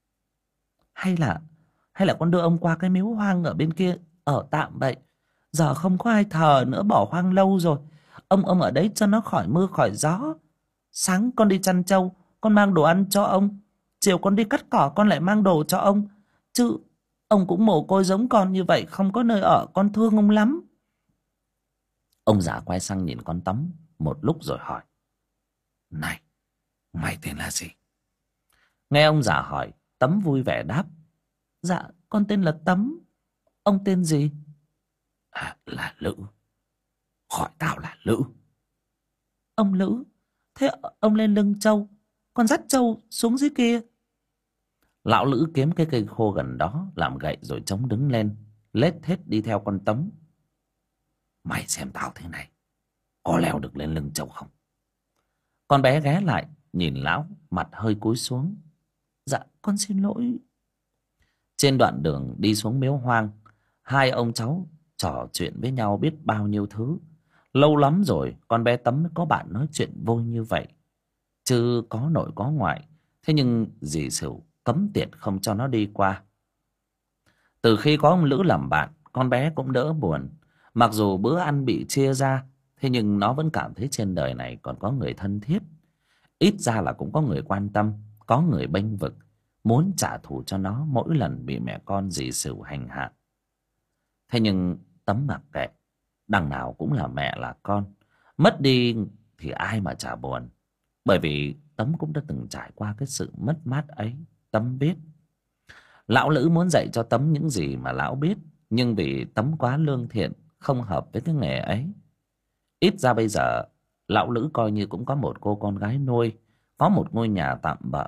A: Hay là con đưa ông qua cái miếu hoang ở bên kia ở tạm vậy. Giờ không có ai thờ nữa, bỏ hoang lâu rồi. Ông ở đấy cho nó khỏi mưa khỏi gió. Sáng con đi chăn trâu, con mang đồ ăn cho ông. Chiều con đi cắt cỏ, con lại mang đồ cho ông. Chứ ông cũng mồ côi giống con như vậy, không có nơi ở, con thương ông lắm. Ông già quay sang nhìn con Tấm một lúc rồi hỏi. Này, mày tên là gì? Nghe ông già hỏi, Tấm vui vẻ đáp. Dạ, con tên là Tấm. Ông tên gì? À, là Lữ. Hỏi tao là Lữ. Ông Lữ, thế ông lên lưng trâu, con dắt trâu xuống dưới kia. Lão Lữ kiếm cái cây khô gần đó làm gậy rồi chống đứng lên, lết thết đi theo con Tấm. Mày xem tao thế này, có leo được lên lưng trâu không? Con bé ghé lại nhìn lão, mặt hơi cúi xuống. Dạ, con xin lỗi. Trên đoạn đường đi xuống miếu hoang, hai ông cháu trò chuyện với nhau biết bao nhiêu thứ. Lâu lắm rồi con bé Tấm mới có bạn nói chuyện vui như vậy, chứ có nội có ngoại. Thế nhưng dì Sửu cấm tiệt không cho nó đi qua. Từ khi có ông Lữ làm bạn, con bé cũng đỡ buồn. Mặc dù bữa ăn bị chia ra, thế nhưng nó vẫn cảm thấy trên đời này còn có người thân thiết. Ít ra là cũng có người quan tâm, có người bênh vực, muốn trả thù cho nó mỗi lần bị mẹ con dì Sửu hành hạ. Thế nhưng Tấm mặc kệ, đằng nào cũng là mẹ là con, mất đi thì ai mà chả buồn. Bởi vì Tấm cũng đã từng trải qua cái sự mất mát ấy, Tấm biết. Lão Lữ muốn dạy cho Tấm những gì mà lão biết, nhưng vì Tấm quá lương thiện, không hợp với cái nghề ấy. Ít ra bây giờ lão Lữ coi như cũng có một cô con gái nuôi, có một ngôi nhà tạm bợ.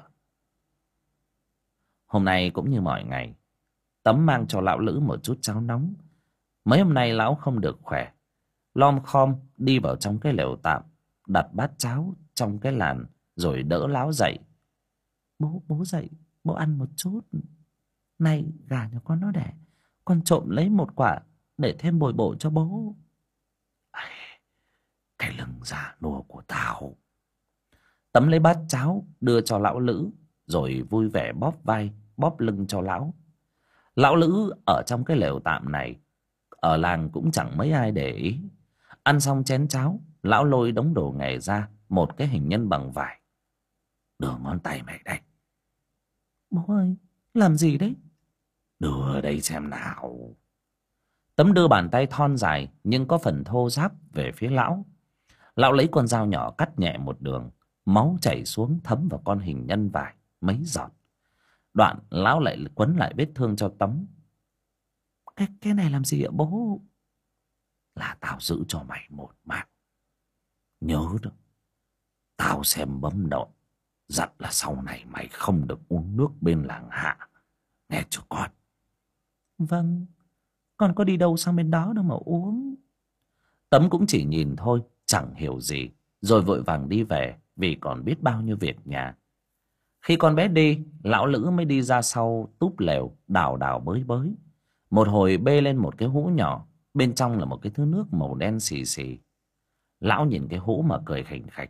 A: Hôm nay cũng như mọi ngày, Tấm mang cho lão Lữ một chút cháo nóng. Mấy hôm nay lão không được khỏe, lom khom đi vào trong cái lều tạm, đặt bát cháo trong cái làn rồi đỡ lão dậy. Bố dậy, bố ăn một chút. Này, gà nhà con nó đẻ, con trộm lấy một quả để thêm bồi bổ cho bố. Cái lưng già nua của tao. Tấm lấy bát cháo đưa cho lão Lữ, rồi vui vẻ bóp vai bóp lưng cho lão. Lão Lữ ở trong cái lều tạm này, ở làng cũng chẳng mấy ai để ý. Ăn xong chén cháo, lão lôi đống đồ nghề ra, một cái hình nhân bằng vải. Đưa ngón tay mày đây. Bố ơi, làm gì đấy? Đưa đây xem nào. Tấm đưa bàn tay thon dài nhưng có phần thô ráp về phía lão. Lão lấy con dao nhỏ cắt nhẹ một đường, máu chảy xuống thấm vào con hình nhân vải mấy giọt. Đoạn lão lại quấn lại vết thương cho Tấm. Cái này làm gì ạ bố? Là tao giữ cho mày một mạng. Nhớ đó, tao xem bấm độn dặn là sau này mày không được uống nước bên làng Hạ, nghe cho con. Vâng, con có đi đâu sang bên đó đâu mà uống. Tấm cũng chỉ nhìn thôi, chẳng hiểu gì, rồi vội vàng đi về vì còn biết bao nhiêu việc nhà. Khi con bé đi, lão Lữ mới đi ra sau túp lều, đào đào bới bới. Một hồi bê lên một cái hũ nhỏ, bên trong là một cái thứ nước màu đen xì xì. Lão nhìn cái hũ mà cười khỉnh khạch.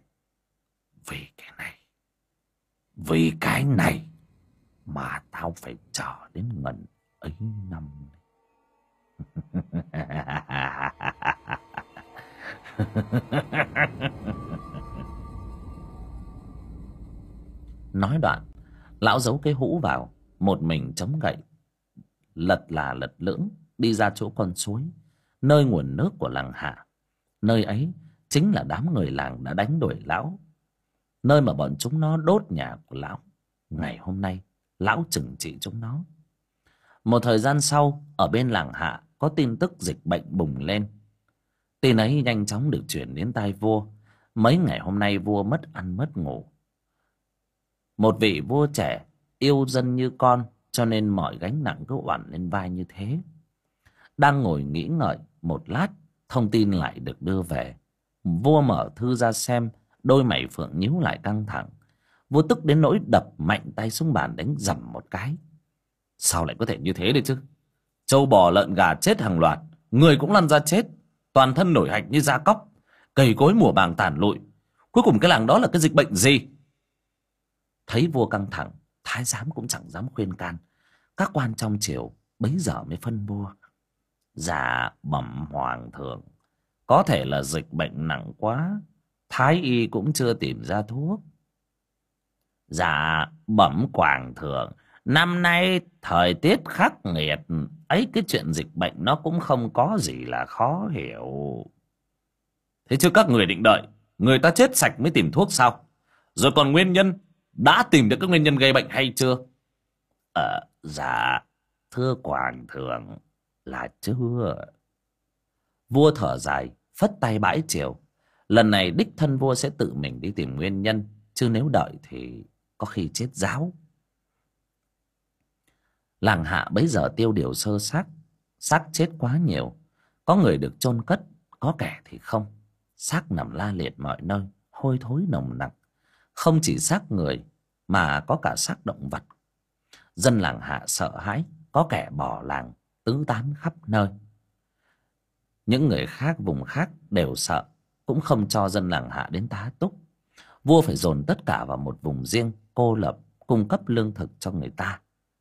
A: Vì cái này mà tao phải chờ đến ngần ấy năm. Nói đoạn, lão giấu cái hũ vào, một mình chống gậy, lật là lật lưỡng đi ra chỗ con suối, nơi nguồn nước của làng Hạ. Nơi ấy chính là đám người làng đã đánh đuổi lão, nơi mà bọn chúng nó đốt nhà của lão. Ngày hôm nay lão trừng trị chúng nó. Một thời gian sau, ở bên làng Hạ có tin tức dịch bệnh bùng lên. Tin ấy nhanh chóng được chuyển đến tai vua. Mấy ngày hôm nay vua mất ăn mất ngủ. Một vị vua trẻ yêu dân như con, cho nên mọi gánh nặng cứ oằn lên vai như thế. Đang ngồi nghĩ ngợi một lát, thông tin lại được đưa về. Vua mở thư ra xem, đôi mày phượng nhíu lại căng thẳng. Vua tức đến nỗi đập mạnh tay xuống bàn đánh dầm một cái. Sao lại có thể như thế được chứ? Trâu bò lợn gà chết hàng loạt, người cũng lăn ra chết, toàn thân nổi hạch như da cóc, cày cối mùa màng tàn lụi. Cuối cùng cái làng đó là cái dịch bệnh gì? Thấy vua căng thẳng, thái giám cũng chẳng dám khuyên can. Các quan trong triều bấy giờ mới phân vua. Dạ bẩm hoàng thượng, có thể là dịch bệnh nặng quá, thái y cũng chưa tìm ra thuốc. Dạ bẩm hoàng thượng, năm nay thời tiết khắc nghiệt ấy, cái chuyện dịch bệnh nó cũng không có gì là khó hiểu. Thế chứ các người định đợi người ta chết sạch mới tìm thuốc sao? Rồi còn nguyên nhân, đã tìm được các nguyên nhân gây bệnh hay chưa? Dạ thưa hoàng thượng là chưa. Vua thở dài, phất tay bãi triều. Lần này đích thân vua sẽ tự mình đi tìm nguyên nhân, chứ nếu đợi thì có khi chết ráo. Làng Hạ bấy giờ tiêu điều sơ xác, xác chết quá nhiều. Có người được chôn cất, có kẻ thì không. Xác nằm la liệt mọi nơi, hôi thối nồng nặc. Không chỉ xác người mà có cả xác động vật. Dân làng Hạ sợ hãi, có kẻ bỏ làng tứ tán khắp nơi. Những người khác vùng khác đều sợ, cũng không cho dân làng Hạ đến tá túc. Vua phải dồn tất cả vào một vùng riêng cô lập, cung cấp lương thực cho người ta.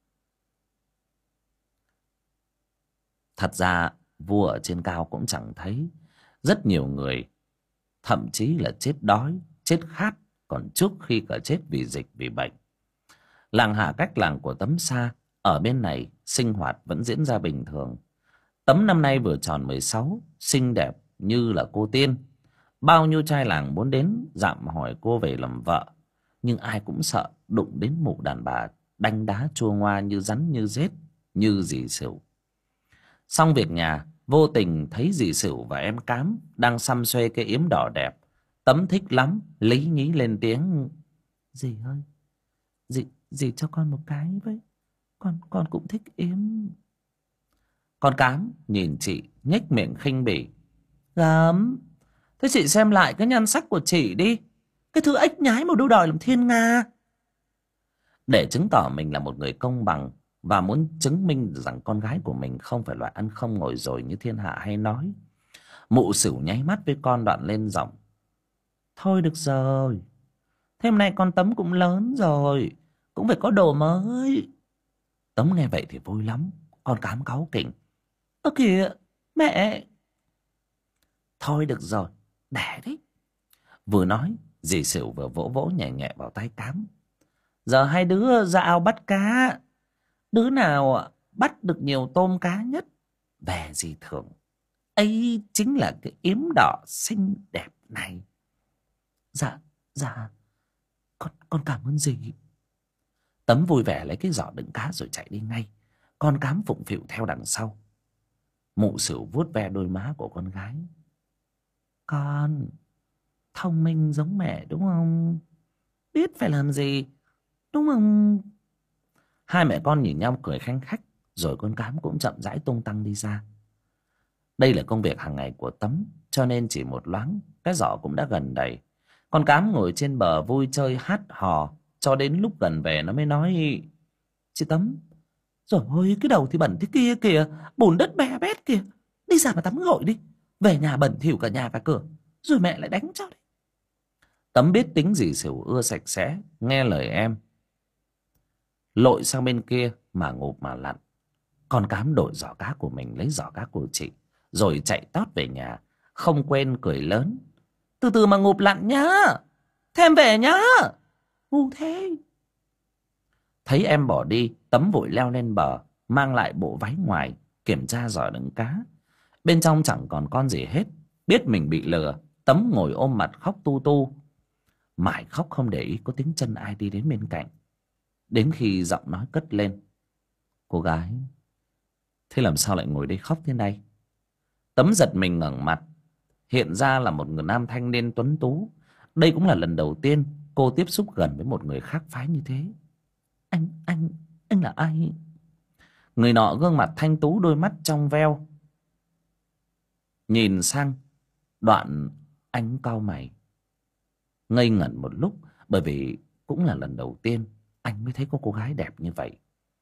A: Thật ra vua ở trên cao cũng chẳng thấy. Rất nhiều người thậm chí là chết đói, chết khát, còn trước khi cả chết vì dịch, vì bệnh. Làng Hạ cách làng của Tấm xa, ở bên này sinh hoạt vẫn diễn ra bình thường. Tấm năm nay vừa tròn 16, xinh đẹp như là cô tiên. Bao nhiêu trai làng muốn đến dạm hỏi cô về làm vợ, nhưng ai cũng sợ đụng đến mụ đàn bà đanh đá chua ngoa như rắn như rết, như dì Sửu. Xong việc nhà, vô tình thấy dì Sửu và em Cám đang săm xuê cái yếm đỏ đẹp. Tấm thích lắm, lý nhí lên tiếng: Dì ơi, dì cho con một cái với, con cũng thích yếm. Con Cám nhìn chị nhếch miệng khinh bỉ: Gớm, thế chị xem lại cái nhan sắc của chị đi, cái thứ ếch nhái mà đua đòi làm thiên nga. Để chứng tỏ mình là một người công bằng, và muốn chứng minh rằng con gái của mình không phải loại ăn không ngồi rồi như thiên hạ hay nói, mụ Sửu nháy mắt với con, đoạn lên giọng: Thôi được rồi, thế hôm nay con Tấm cũng lớn rồi, cũng phải có đồ mới. Tấm nghe vậy thì vui lắm. Con Cám cáu kỉnh: Ơ kìa mẹ. Thôi được rồi, để đấy. Vừa nói, dì Sửu vừa vỗ vỗ nhẹ nhẹ vào tay Cám: Giờ hai đứa ra ao bắt cá, đứa nào bắt được nhiều tôm cá nhất về dì thưởng. Ấy chính là cái yếm đỏ xinh đẹp này. Dạ, con cảm ơn dì. Tấm vui vẻ lấy cái giỏ đựng cá rồi chạy đi ngay. Con Cám phụng phịu theo đằng sau. Mụ Sửu vuốt ve đôi má của con gái. Con thông minh giống mẹ đúng không? Biết phải làm gì đúng không? Hai mẹ con nhìn nhau cười khanh khách. Rồi con Cám cũng chậm rãi tung tăng đi ra. Đây là công việc hàng ngày của Tấm, cho nên chỉ một loáng cái giỏ cũng đã gần đầy. Con Cám ngồi trên bờ vui chơi hát hò, cho đến lúc gần về nó mới nói: Chị Tấm, rồi ôi cái đầu thì bẩn thế kia kìa, bùn đất be bét kìa, đi ra mà tắm gội đi, về nhà bẩn thỉu cả nhà cả cửa, rồi mẹ lại đánh cho đấy. Tấm biết tính dì Sửu ưa sạch sẽ, nghe lời em lội sang bên kia mà ngụp mà lặn. Con Cám đổi giỏ cá của mình lấy giỏ cá của chị, rồi chạy tót về nhà, không quên cười lớn: Từ từ mà ngụp lặn nhá, thêm về nhá, ngu thế. Thấy em bỏ đi, Tấm vội leo lên bờ, mang lại bộ váy ngoài, kiểm tra giỏ đựng cá. Bên trong chẳng còn con gì hết. Biết mình bị lừa, Tấm ngồi ôm mặt khóc tu tu. Mãi khóc không để ý có tiếng chân ai đi đến bên cạnh. Đến khi giọng nói cất lên: Cô gái, thế làm sao lại ngồi đây khóc thế này? Tấm giật mình ngẩng mặt. Hiện ra là một người nam thanh niên tuấn tú. Đây cũng là lần đầu tiên cô tiếp xúc gần với một người khác phái như thế. Anh là ai? Người nọ gương mặt thanh tú, đôi mắt trong veo. Nhìn sang đoạn anh cau mày, ngây ngẩn một lúc, bởi vì cũng là lần đầu tiên anh mới thấy có cô gái đẹp như vậy.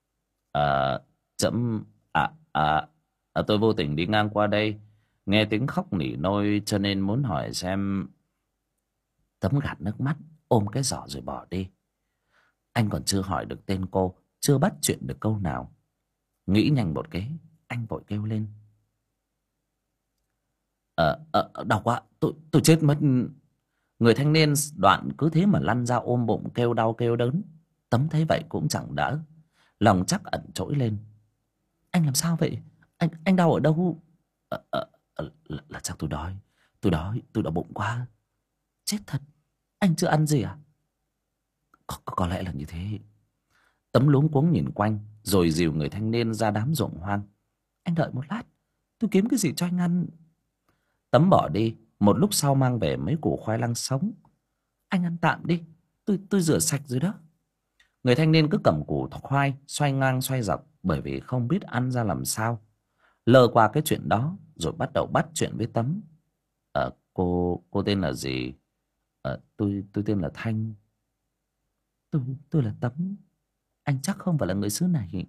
A: Chấm tôi vô tình đi ngang qua đây, nghe tiếng khóc nỉ nôi cho nên muốn hỏi xem. Tấm gạt nước mắt, ôm cái giỏ rồi bỏ đi. Anh còn chưa hỏi được tên cô, chưa bắt chuyện được câu nào. Nghĩ nhanh một cái, anh vội kêu lên: Đau quá, tôi chết mất. Người thanh niên đoạn cứ thế mà lăn ra ôm bụng kêu đau kêu đớn. Tấm thấy vậy cũng chẳng đỡ, lòng chắc ẩn trỗi lên: Anh làm sao vậy? Anh đau ở đâu? Là chắc tôi đói, tôi đau bụng quá. Chết thật, anh chưa ăn gì à? Có lẽ là như thế. Tấm luống cuống nhìn quanh, rồi dìu người thanh niên ra đám ruộng hoang: Anh đợi một lát, tôi kiếm cái gì cho anh ăn. Tấm bỏ đi. Một lúc sau mang về mấy củ khoai lang sống. Anh ăn tạm đi, tôi rửa sạch rồi đó. Người thanh niên cứ cầm củ khoai xoay ngang xoay dọc, bởi vì không biết ăn ra làm sao. Lơ qua cái chuyện đó, rồi bắt đầu bắt chuyện với Tấm. Cô tên là gì? Tôi tên là Thanh. Tôi là Tấm. Anh chắc không phải là người xứ này.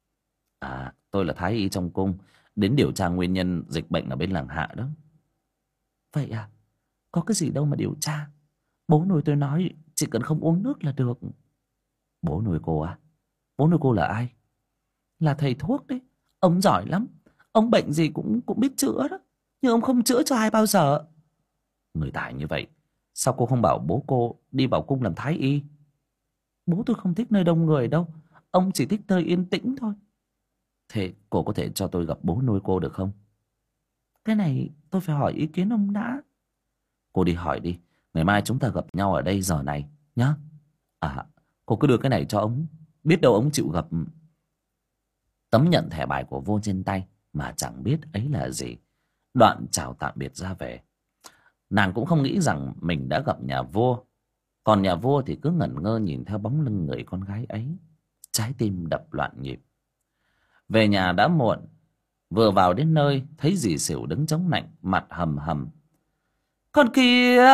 A: Tôi là thái y trong cung, đến điều tra nguyên nhân dịch bệnh ở bên làng Hạ đó. Vậy à? Có cái gì đâu mà điều tra. Bố nuôi tôi nói chỉ cần không uống nước là được. Bố nuôi cô à? Bố nuôi cô là ai? Là thầy thuốc đấy. Ông giỏi lắm. Ông bệnh gì cũng biết chữa đó. Nhưng ông không chữa cho ai bao giờ. Người tài như vậy, sao cô không bảo bố cô đi vào cung làm thái y? Bố tôi không thích nơi đông người đâu. Ông chỉ thích nơi yên tĩnh thôi. Thế cô có thể cho tôi gặp bố nuôi cô được không? Cái này tôi phải hỏi ý kiến ông đã. Cô đi hỏi đi. Ngày mai chúng ta gặp nhau ở đây giờ này nhá. Cô cứ đưa cái này cho ông, biết đâu ông chịu gặp. Tấm nhận thẻ bài của vua trên tay mà chẳng biết ấy là gì. Đoạn chào tạm biệt ra về. Nàng cũng không nghĩ rằng mình đã gặp nhà vua. Còn nhà vua thì cứ ngẩn ngơ nhìn theo bóng lưng người con gái ấy. Trái tim đập loạn nhịp. Về nhà đã muộn. Vừa vào đến nơi, thấy dì Sửu đứng chống nạnh, mặt hầm hầm: Con kia!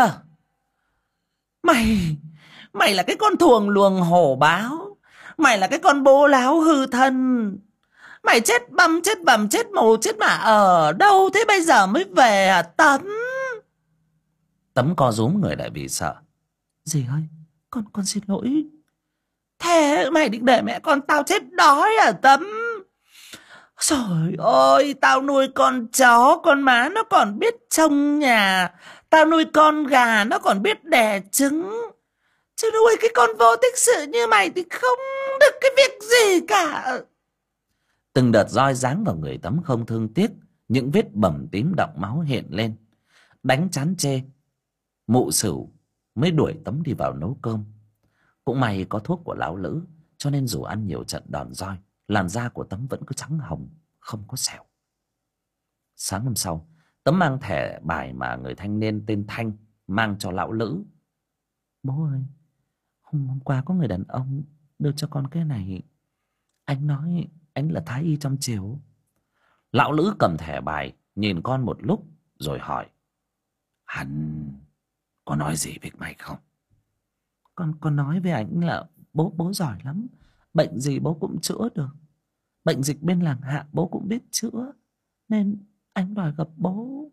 A: Mày là cái con thuồng luồng hổ báo. Mày là cái con bố láo hư thân. Mày chết bầm chết mù chết mà ở đâu thế bây giờ mới về à Tấm? Tấm co rúm người lại vì sợ. Dì ơi, con xin lỗi. Thế mày định để mẹ con tao chết đói à Tấm? Trời ơi, tao nuôi con chó, con má nó còn biết trông nhà. Tao nuôi con gà nó còn biết đẻ trứng. Chứ nuôi cái con vô tích sự như mày thì không được cái việc gì cả. Từng đợt roi giáng vào người Tấm không thương tiếc. Những vết bầm tím đọng máu hiện lên. Đánh chán chê, mụ Sửu mới đuổi Tấm đi vào nấu cơm. Cũng may có thuốc của lão Lữ, cho nên dù ăn nhiều trận đòn roi, làn da của Tấm vẫn cứ trắng hồng, không có sẹo. Sáng hôm sau, Tấm mang thẻ bài mà người thanh niên tên Thanh mang cho lão Lữ. Bố ơi, hôm qua có người đàn ông đưa cho con cái này. Anh nói anh là thái y trong triều. Lão Lữ cầm thẻ bài nhìn con một lúc rồi hỏi: Hắn có nói gì với mày không? Con nói với anh là bố giỏi lắm, bệnh gì bố cũng chữa được. Bệnh dịch bên làng Hạ bố cũng biết chữa, nên anh đòi gặp bố.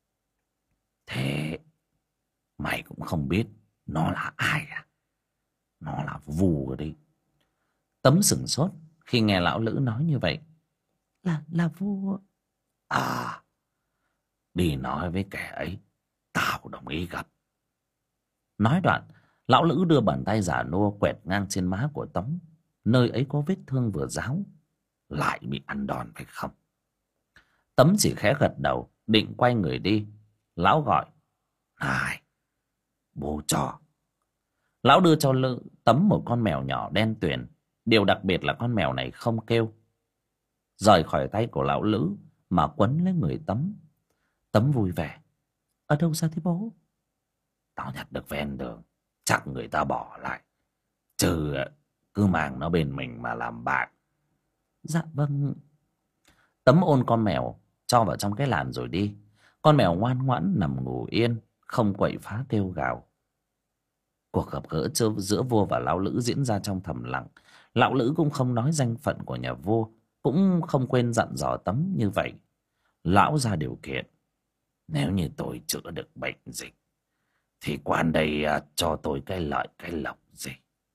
A: Thế mày cũng không biết nó là ai à? Nó là vua đấy. Tấm sửng sốt khi nghe lão Lữ nói như vậy. Là vua? À, đi nói với kẻ ấy tao đồng ý gặp. Nói đoạn, lão Lữ đưa bàn tay giả nua quẹt ngang trên má của Tấm, nơi ấy có vết thương vừa ráo. Lại bị ăn đòn phải không? Tấm chỉ khẽ gật đầu, định quay người đi. Lão gọi: Này, bố cho. Lão đưa cho Tấm một con mèo nhỏ đen tuyền. Điều đặc biệt là con mèo này không kêu. Rời khỏi tay của lão Lữ mà quấn lấy người Tấm. Tấm vui vẻ: Ở đâu ra thế bố? Tao nhặt được ven đường, chắc người ta bỏ lại, chứ cứ mang nó bên mình mà làm bạn. Dạ vâng. Tấm ôn con mèo cho vào trong cái làn rồi đi. Con mèo ngoan ngoãn nằm ngủ yên, không quậy phá kêu gào. Cuộc gặp gỡ giữa vua và lão Lữ diễn ra trong thầm lặng. Lão Lữ cũng không nói danh phận của nhà vua, cũng không quên dặn dò Tấm như vậy. Lão ra điều kiện: Nếu như tôi chữa được bệnh dịch thì quan đây cho tôi cái lợi cái lộc gì.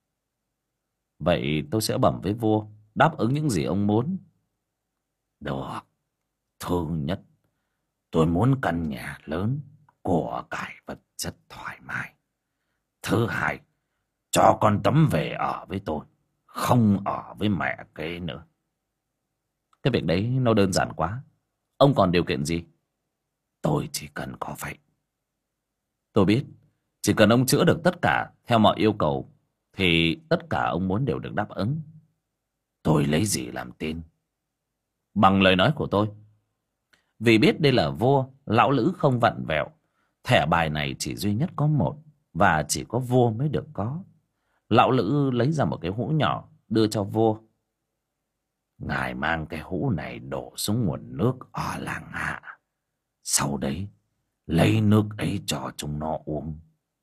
A: Vậy tôi sẽ bẩm với vua, đáp ứng những gì ông muốn. Được. Thứ nhất, tôi muốn căn nhà lớn, của cải vật chất thoải mái. Thứ hai, cho con Tấm về ở với tôi, không ở với mẹ kế nữa. Cái việc đấy nó đơn giản quá. Ông còn điều kiện gì? Tôi chỉ cần có vậy. Tôi biết, chỉ cần ông chữa được tất cả theo mọi yêu cầu thì tất cả ông muốn đều được đáp ứng. Tôi lấy gì làm tin? Bằng lời nói của tôi. Vì biết đây là vua, lão Lữ không vặn vẹo. Thẻ bài này chỉ duy nhất có một, và chỉ có vua mới được có. Lão Lữ lấy ra một cái hũ nhỏ đưa cho vua. Ngài mang cái hũ này đổ xuống nguồn nước ở làng Hạ. Sau đấy lấy nước ấy cho chúng nó uống.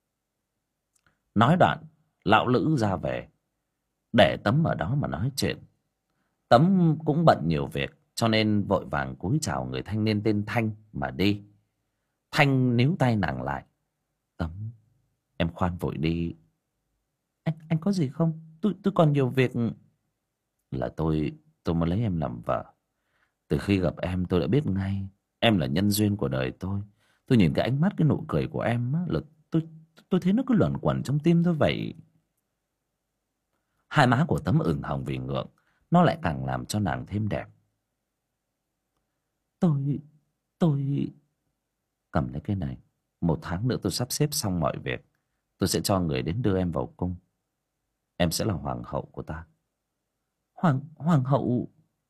A: Nói đoạn, lão Lữ ra về, để Tấm ở đó mà nói chuyện. Tấm cũng bận nhiều việc, cho nên vội vàng cúi chào người thanh niên tên Thanh mà đi. Thanh níu tay nàng lại. Tấm, em khoan vội đi. Anh có gì không? Tôi còn nhiều việc. Là tôi muốn lấy em làm vợ. Từ khi gặp em tôi đã biết ngay em là nhân duyên của đời tôi. Tôi nhìn cái ánh mắt, cái nụ cười của em á, là tôi thấy nó cứ luẩn quẩn trong tim tôi vậy. Hai má của Tấm ửng hồng vì ngượng, nó lại càng làm cho nàng thêm đẹp. Tôi cầm lấy cái này. 1 tháng nữa tôi sắp xếp xong mọi việc, tôi sẽ cho người đến đưa em vào cung. Em sẽ là hoàng hậu của ta. Hoàng hậu?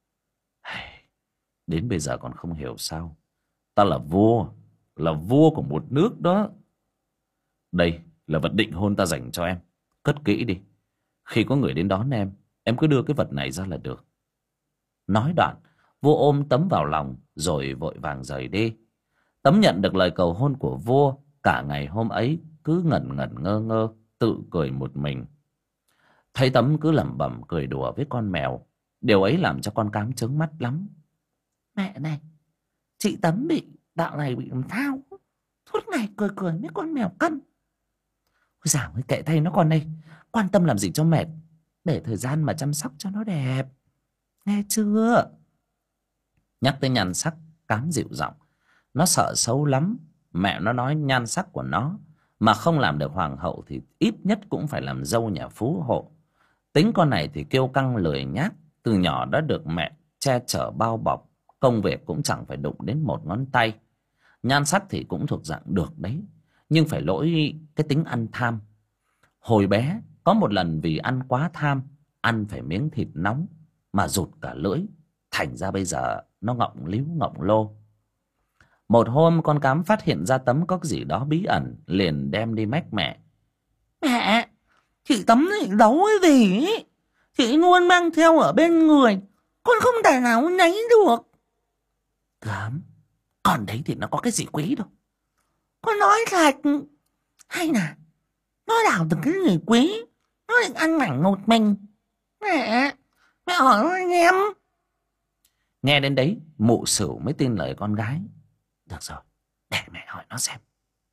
A: Đến bây giờ còn không hiểu sao? Ta là vua của một nước đó. Đây là vật định hôn ta dành cho em, cất kỹ đi. Khi có người đến đón em cứ đưa cái vật này ra là được. Nói đoạn, vua ôm Tấm vào lòng rồi vội vàng rời đi. Tấm nhận được lời cầu hôn của vua, cả ngày hôm ấy cứ ngẩn ngẩn ngơ ngơ, tự cười một mình. Thấy Tấm cứ lẩm bẩm cười đùa với con mèo, điều ấy làm cho con Cám chướng mắt lắm. Mẹ này, chị Tấm dạo này bị làm sao? Suốt ngày cười cười với con mèo cân. Ôi dào ơi, kệ thay nó con đây, quan tâm làm gì cho mệt, để thời gian mà chăm sóc cho nó đẹp, nghe chưa? Nhắc tới nhan sắc, Cám dịu giọng. Nó sợ xấu lắm. Mẹ nó nói nhan sắc của nó mà không làm được hoàng hậu thì ít nhất cũng phải làm dâu nhà phú hộ. Tính con này thì kiêu căng lười nhác, từ nhỏ đã được mẹ che chở bao bọc, công việc cũng chẳng phải đụng đến một ngón tay. Nhan sắc thì cũng thuộc dạng được đấy, nhưng phải lỗi cái tính ăn tham. Hồi bé có một lần vì ăn quá tham ăn phải miếng thịt nóng mà rụt cả lưỡi, thành ra bây giờ nó ngọng líu ngọng lô. Một hôm con cám phát hiện ra Tấm có cái gì đó bí ẩn, liền đem đi mách mẹ.
B: Mẹ, chị Tấm này giấu cái gì ấy. Chị luôn mang theo ở bên người, con không thể nào lấy được.
A: Cám, còn đấy thì nó có cái gì quý đâu.
B: Con nói thật, hay là nó đào từng cái gì quý, nó định ăn mảnh một mình. Mẹ, mẹ hỏi anh em.
A: Nghe đến đấy mụ Sửu mới tin lời con gái. Được rồi, để mẹ hỏi nó xem.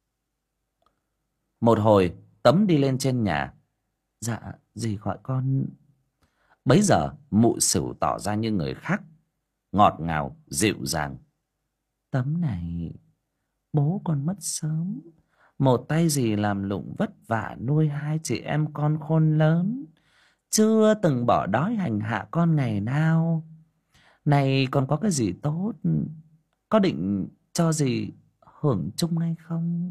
A: Một hồi Tấm đi lên trên nhà. Dạ, dì gọi con. Bấy giờ mụ Sửu tỏ ra như người khác, ngọt ngào dịu dàng. Tấm này, bố con mất sớm, một tay dì làm lụng vất vả nuôi hai chị em con khôn lớn, chưa từng bỏ đói hành hạ con ngày nào. Này còn có cái gì tốt, có định cho dì hưởng chung hay không?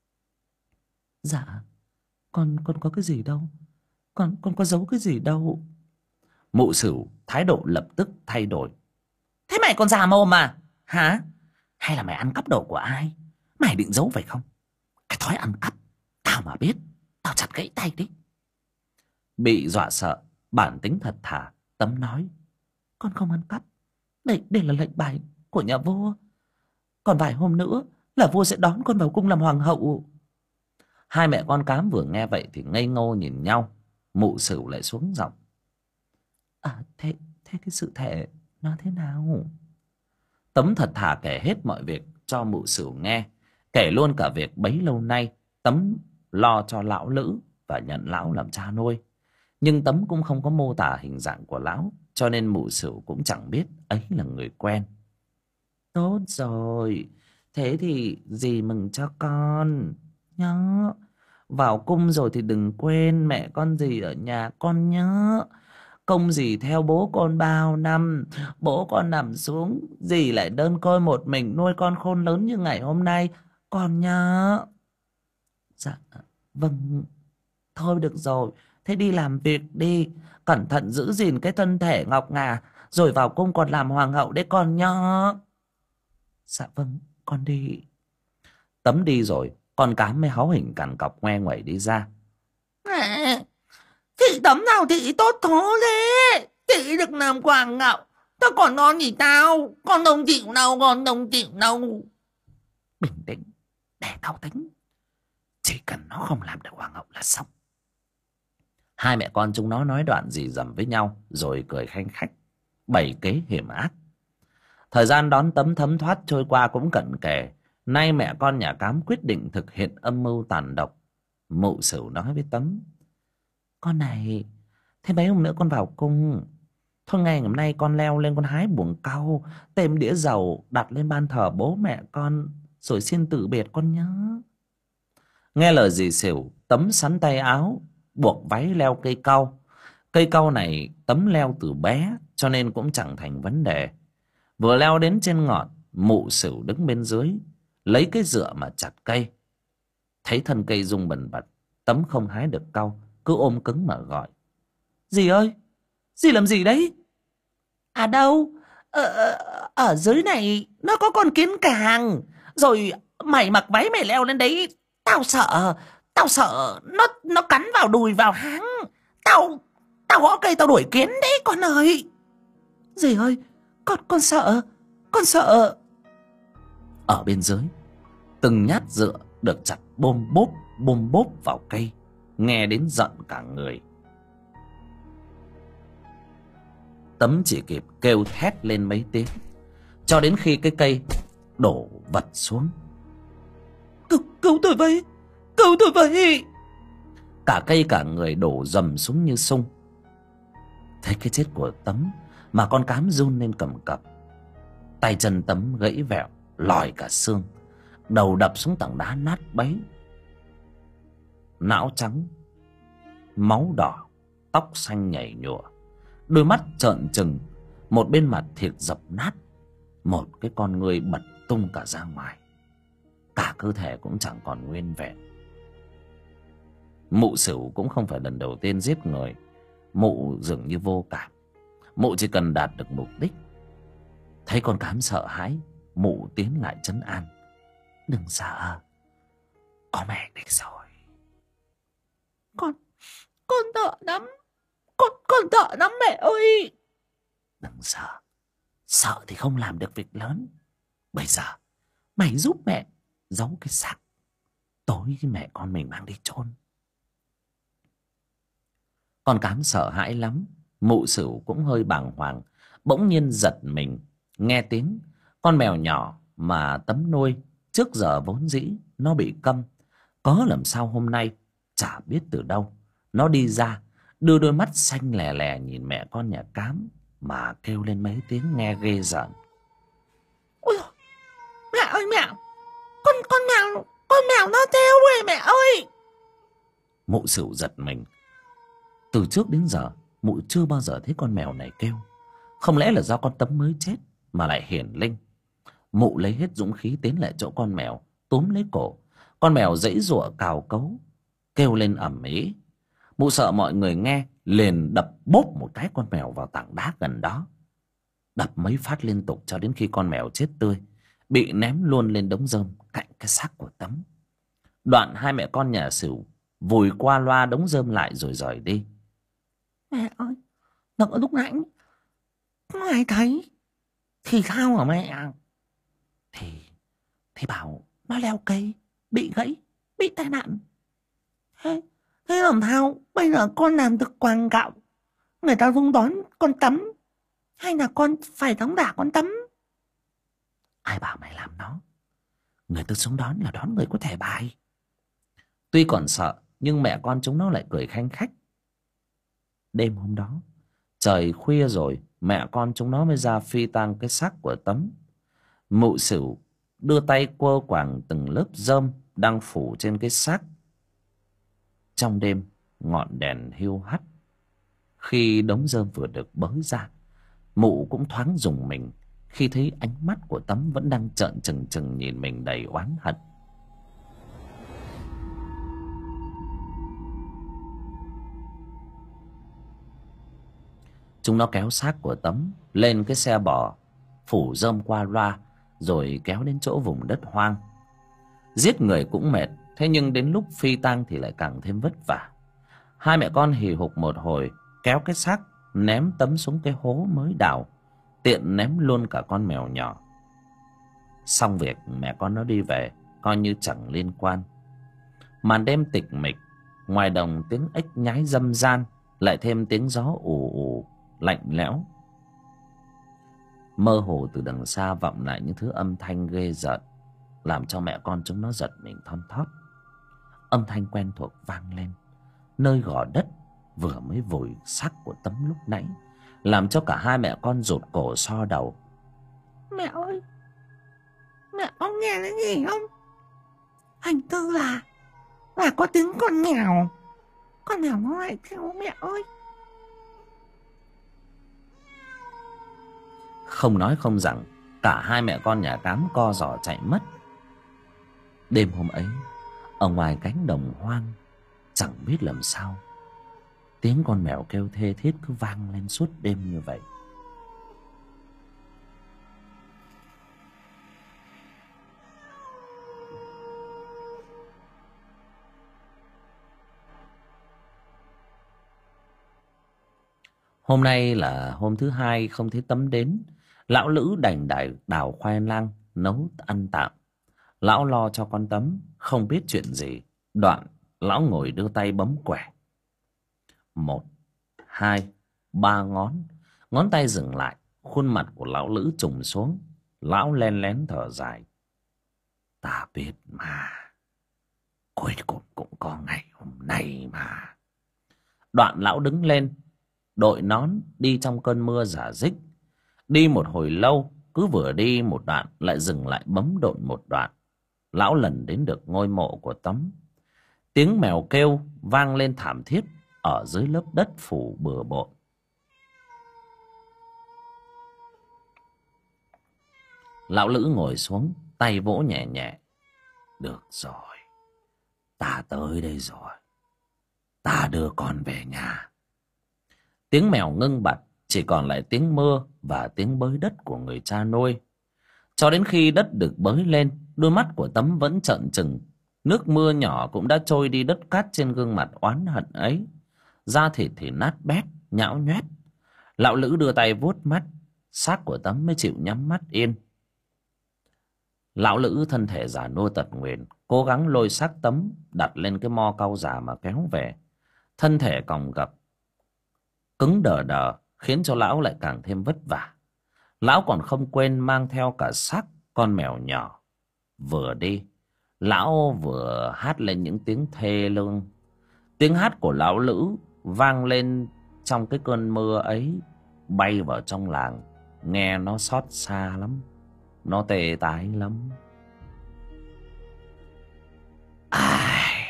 A: Dạ, con có cái gì đâu, con có giấu cái gì đâu. Mụ Sửu thái độ lập tức thay đổi.
B: Thế mày còn già mồm mà hả? Hay là mày ăn cắp đồ của ai? Mày định giấu phải không? Cái thói ăn cắp, tao mà biết, tao chặt gãy tay đấy.
A: Bị dọa sợ, bản tính thật thà, Tấm nói.
B: Con không ăn cắp. Đây là lệnh bài của nhà vua. Còn vài hôm nữa là vua sẽ đón con vào cung làm hoàng hậu.
A: Hai mẹ con cám vừa nghe vậy thì ngây ngô nhìn nhau. Mụ Sửu lại xuống giọng.
B: Thế cái sự thể nó thế nào?
A: Tấm thật thà kể hết mọi việc cho mụ Sửu nghe, kể luôn cả việc bấy lâu nay Tấm lo cho lão Lữ và nhận lão làm cha nuôi. Nhưng Tấm cũng không có mô tả hình dạng của lão, cho nên mụ Sửu cũng chẳng biết ấy là người quen.
B: Tốt rồi, thế thì dì mừng cho con. Nhớ, vào cung rồi thì đừng quên mẹ con dì ở nhà con nhớ. Công dì theo bố con bao năm, bố con nằm xuống, dì lại đơn côi một mình nuôi con khôn lớn như ngày hôm nay, con nhớ. Dạ, vâng, thôi được rồi, thế đi làm việc đi, cẩn thận giữ gìn cái thân thể ngọc ngà, rồi vào cung còn làm hoàng hậu đấy con nhớ. Dạ vâng, con đi.
A: Tấm đi rồi, con cám mới háu hỉnh cằn cọc ngoe nguẩy đi ra.
B: Mẹ, chị Tấm nào chị tốt thố thế, chị được làm hoàng hậu, tao còn non gì tao, con đồng chịu đâu, con đồng chịu đâu.
A: Bình tĩnh, để tao tính. Chỉ cần nó không làm được hoàng hậu là xong. Hai mẹ con chúng nó nói đoạn gì dầm với nhau, rồi cười khanh khách, bày kế hiểm ác. Thời gian đón Tấm thấm thoát trôi qua cũng cận kề. Nay mẹ con nhà Cám quyết định thực hiện âm mưu tàn độc. Mụ Sửu nói với Tấm.
B: Con này, thế mấy hôm nữa con vào cung. Thôi ngày hôm nay con leo lên con hái buồng cau, tìm đĩa dầu đặt lên ban thờ bố mẹ con, rồi xin từ biệt con nhớ.
A: Nghe lời dì Sửu, Tấm sắn tay áo, buộc váy leo cây cau. Cây cau này Tấm leo từ bé, cho nên cũng chẳng thành vấn đề. Vừa leo đến trên ngọn, mụ Sửu đứng bên dưới, lấy cái dựa mà chặt cây. Thấy thân cây rung bần bật, Tấm không hái được cau, cứ ôm cứng mà gọi.
B: Dì ơi, dì làm gì đấy? À đâu, ở dưới này nó có con kiến càng. Rồi mày mặc váy mày leo lên đấy, tao sợ nó cắn vào đùi vào háng. Tao gõ cây tao đuổi kiến đấy con ơi. Dì ơi, con sợ.
A: Ở bên dưới, từng nhát dựa được chặt bôm bốp vào cây, nghe đến giận cả người. Tấm chỉ kịp kêu thét lên mấy tiếng, cho đến khi cái cây đổ vật xuống.
B: Cứu tôi với.
A: Cả cây cả người đổ dầm xuống như sung. Thấy cái chết của Tấm mà con Cám run lên cầm cập. Tay chân Tấm gãy vẹo, lòi cả xương, đầu đập xuống tảng đá nát bấy. Não trắng, máu đỏ, tóc xanh nhảy nhụa, đôi mắt trợn trừng, một bên mặt thịt dập nát, một cái con người bật tung cả ra ngoài, cả cơ thể cũng chẳng còn nguyên vẹn. Mụ Sửu cũng không phải lần đầu tiên giết người. Mụ dường như vô cảm. Mụ chỉ cần đạt được mục đích. Thấy con cám sợ hãi, mụ tiến lại trấn an. Đừng sợ, có mẹ đây rồi.
B: Con sợ lắm. Con sợ lắm mẹ ơi.
A: Đừng sợ. Sợ thì không làm được việc lớn. Bây giờ
B: Mày giúp mẹ
A: giấu cái xác tối mẹ con mình mang đi chôn. Con cám sợ hãi lắm. Mụ Sửu cũng hơi bàng hoàng. Bỗng nhiên giật mình nghe tiếng. Con mèo nhỏ mà Tấm nuôi trước giờ vốn dĩ nó bị câm. Có làm sao hôm nay chả biết từ đâu nó đi ra, đưa đôi mắt xanh lè lè nhìn mẹ con nhà Cám mà kêu lên mấy tiếng nghe ghê rợn.
B: Ôi dồi, mẹ ơi mẹ, con mèo nó theo đuổi mẹ ơi.
A: Mụ Sửu giật mình. Từ trước đến giờ mụ chưa bao giờ thấy con mèo này kêu. Không lẽ là do con Tấm mới chết mà lại hiển linh? Mụ lấy hết dũng khí tiến lại chỗ con mèo, túm lấy cổ. Con mèo giãy giụa cào cấu, kêu lên ầm ĩ. Mụ sợ mọi người nghe, liền đập bốp một cái con mèo vào tảng đá gần đó. Đập mấy phát liên tục cho đến khi con mèo chết tươi, bị ném luôn lên đống rơm cạnh cái xác của Tấm. Đoạn hai mẹ con nhà Sửu vùi qua loa đống rơm lại rồi rời đi.
B: Mẹ ơi, lúc nãy không ai thấy thì sao hả mẹ?
A: Thì bảo nó leo cây bị gãy, bị tai nạn.
B: Thế làm sao bây giờ con làm được quảng cáo người ta không đón con Tấm, hay là con phải đóng đả con Tấm?
A: Ai bảo mày làm nó? Người ta xuống đón là đón người có thẻ bài. Tuy còn sợ nhưng mẹ con chúng nó lại cười khanh khách. Đêm hôm đó trời khuya rồi, mẹ con chúng nó mới ra phi tang cái xác của Tấm. Mụ Sửu đưa tay quơ quàng từng lớp rơm đang phủ trên cái xác. Trong đêm ngọn đèn hiu hắt. Khi đống rơm vừa được bới ra, mụ cũng thoáng rùng mình khi thấy ánh mắt của Tấm vẫn đang trợn trừng trừng nhìn mình đầy oán hận. Chúng nó kéo xác của Tấm lên cái xe bò, phủ rơm qua loa, rồi kéo đến chỗ vùng đất hoang. Giết người cũng mệt, thế nhưng đến lúc phi tang thì lại càng thêm vất vả. Hai mẹ con hì hục một hồi, kéo cái xác ném Tấm xuống cái hố mới đào, tiện ném luôn cả con mèo nhỏ. Xong việc, mẹ con nó đi về, coi như chẳng liên quan. Màn đêm tịch mịch, ngoài đồng tiếng ếch nhái râm ran, lại thêm tiếng gió ù ù lạnh lẽo. Mơ hồ từ đằng xa vọng lại những thứ âm thanh ghê rợn, làm cho mẹ con chúng nó giật mình thon thót. Âm thanh quen thuộc vang lên nơi gò đất vừa mới vùi xác của Tấm lúc nãy, làm cho cả hai mẹ con rụt cổ so đầu.
B: Mẹ ơi, mẹ có nghe thấy gì không? Hình như là có tiếng con mèo. Con mèo nó lại theo mẹ ơi.
A: Không nói không rằng, cả hai mẹ con nhà Cám co giò chạy mất. Đêm hôm ấy, ở ngoài cánh đồng hoang, chẳng biết làm sao, tiếng con mèo kêu thê thiết cứ vang lên suốt đêm như vậy. Hôm nay là hôm thứ hai không thấy Tấm đến. Lão Lữ đành đào khoai lang nấu ăn tạm. Lão lo cho con Tấm không biết chuyện gì. Đoạn lão ngồi đưa tay bấm quẻ. 1, 2, 3 ngón. Ngón tay dừng lại, khuôn mặt của lão Lữ trùng xuống. Lão len lén thở dài. Ta biết mà, cuối cùng cũng có ngày hôm nay mà. Đoạn lão đứng lên, đội nón đi trong cơn mưa rả rích. Đi một hồi lâu, cứ vừa đi một đoạn lại dừng lại bấm độn một đoạn. Lão lần đến được ngôi mộ của Tấm. Tiếng mèo kêu vang lên thảm thiết ở dưới lớp đất phủ bừa bộn. Lão Lữ ngồi xuống, tay vỗ nhẹ nhẹ. Được rồi, ta tới đây rồi. Ta đưa con về nhà. Tiếng mèo ngưng bặt, chỉ còn lại tiếng mưa và tiếng bới đất của người cha nuôi. Cho đến khi đất được bới lên, đôi mắt của Tấm vẫn trợn trừng. Nước mưa nhỏ cũng đã trôi đi đất cát trên gương mặt oán hận ấy. Da thịt thì nát bét, nhão nhoét. Lão Lữ đưa tay vuốt mắt, xác của Tấm mới chịu nhắm mắt yên. Lão Lữ thân thể già nua tật nguyền, cố gắng lôi xác Tấm đặt lên cái mo cau già mà kéo về. Thân thể còng gập, cứng đờ đờ, khiến cho lão lại càng thêm vất vả. Lão còn không quên mang theo cả xác con mèo nhỏ. Vừa đi, lão vừa hát lên những tiếng thê lương. Tiếng hát của lão Lữ vang lên trong cái cơn mưa ấy, bay vào trong làng. Nghe nó xót xa lắm, nó tê tái lắm. Ai,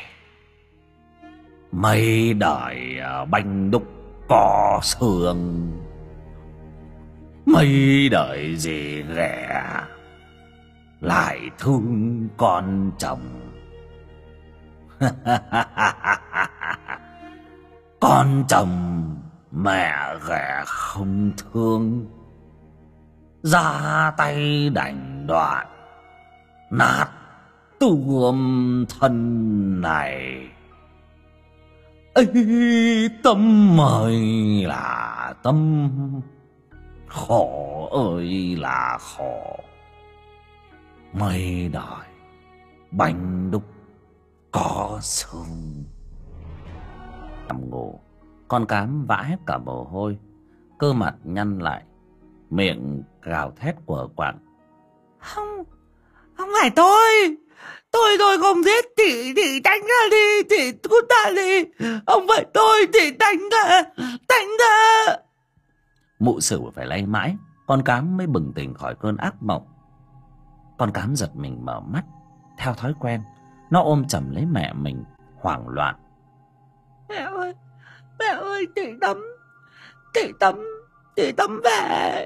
A: mấy đời banh đúc có xương, mấy đời gì ghẻ lại thương con chồng. Con chồng mẹ ghẻ không thương, ra tay đành đoạn nát tuông thân này. Ê, Tâm ơi là Tâm, khổ ơi là khổ, mấy đời banh đúc có xương. Nằm ngủ, con cám vã hết cả mồ hôi, cơ mặt nhăn lại, miệng gào thét của quạng.
B: Không, không phải tôi không giết chị đánh ra đi, chị cút ra đi, không phải tôi, chị đánh ra.
A: Mụ Sửu phải lay mãi, con cám mới bừng tỉnh khỏi cơn ác mộng. Con cám giật mình mở mắt, theo thói quen nó ôm chầm lấy mẹ mình, hoảng loạn.
B: Mẹ ơi, chị Tấm về.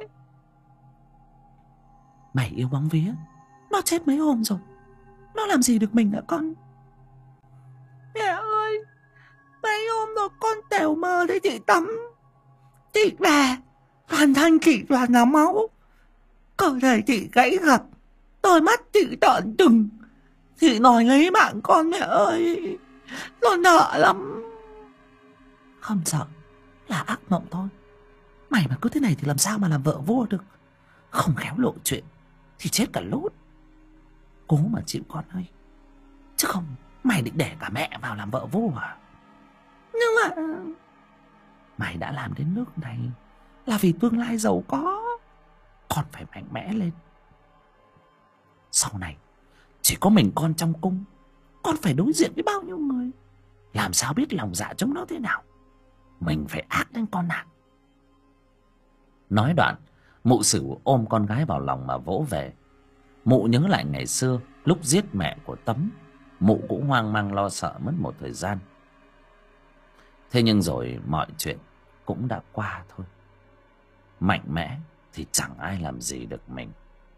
B: Mày yêu bóng vía, nó chết mấy hôm rồi, nó làm gì được mình hả con? Mẹ ơi, mấy hôm rồi con tèo mơ thấy chị Tấm. Chị về, toàn thân chị toàn là máu, cơ thể chị gãy gập, đôi mắt chị trợn trừng. Chị nói lấy mạng con mẹ ơi, con sợ lắm. Không sợ, là ác mộng thôi. Mày mà cứ thế này thì làm sao mà làm vợ vua được. Không khéo lộ chuyện thì chết cả lốt. Cố mà chịu con ơi, chứ không mày định để cả mẹ vào làm vợ vua à? Nhưng mà mày đã làm đến nước này là vì tương lai giàu có, con phải mạnh mẽ lên. Sau này chỉ có mình con trong cung, con phải đối diện với bao nhiêu người, làm sao biết lòng dạ chúng nó thế nào. Mình phải ác đến con nào. Nói đoạn, mụ Sửu ôm con gái vào lòng mà vỗ về. Mụ nhớ lại ngày xưa lúc giết mẹ của Tấm, mụ cũng hoang mang lo sợ mất một thời gian. Thế nhưng rồi mọi chuyện cũng đã qua thôi. Mạnh mẽ thì chẳng ai làm gì được mình.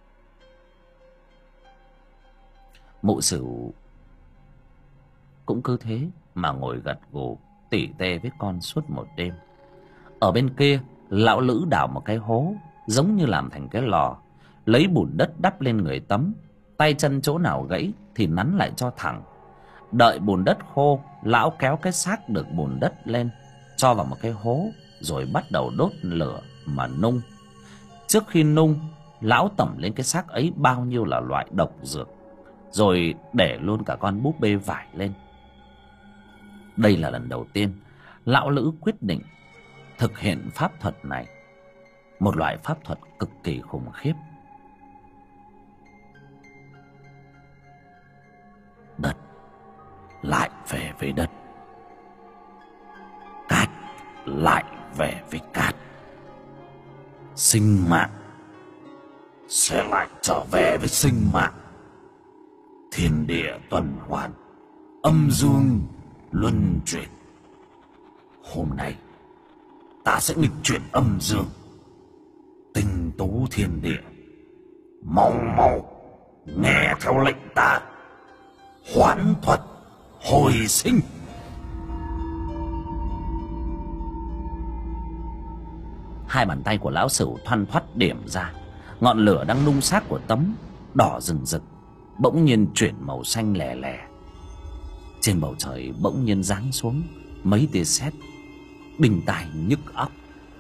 B: Mụ Sửu cũng cứ thế mà ngồi gật gù tỉ tê với con suốt một đêm. Ở bên kia, lão Lữ đào một cái hố giống như làm thành cái lò, lấy bùn đất đắp lên người Tấm, tay chân chỗ nào gãy thì nắn lại cho thẳng. Đợi bùn đất khô, lão kéo cái xác được bùn đất lên, cho vào một cái hố, rồi bắt đầu đốt lửa mà nung. Trước khi nung, lão tẩm lên cái xác ấy bao nhiêu là loại độc dược, rồi để luôn cả con búp bê vải lên. Đây là lần đầu tiên lão Lữ quyết định thực hiện pháp thuật này, một loại pháp thuật cực kỳ khủng khiếp. Đất lại về với đất, cát lại về với cát, sinh mạng sẽ lại trở về với sinh mạng. Thiên địa tuần hoàn, âm dương luân chuyển. Hôm nay ta sẽ nghịch chuyển âm dương, tinh tú thiên địa. Mau mau nghe theo lệnh ta, hoán thuật hồi sinh.
A: Hai bàn tay của lão Sửu thoăn thoắt điểm ra. Ngọn lửa đang nung xác của Tấm đỏ rừng rực bỗng nhiên chuyển màu xanh lè lè. Trên bầu trời bỗng nhiên giáng xuống mấy tia sét đinh tai nhức óc.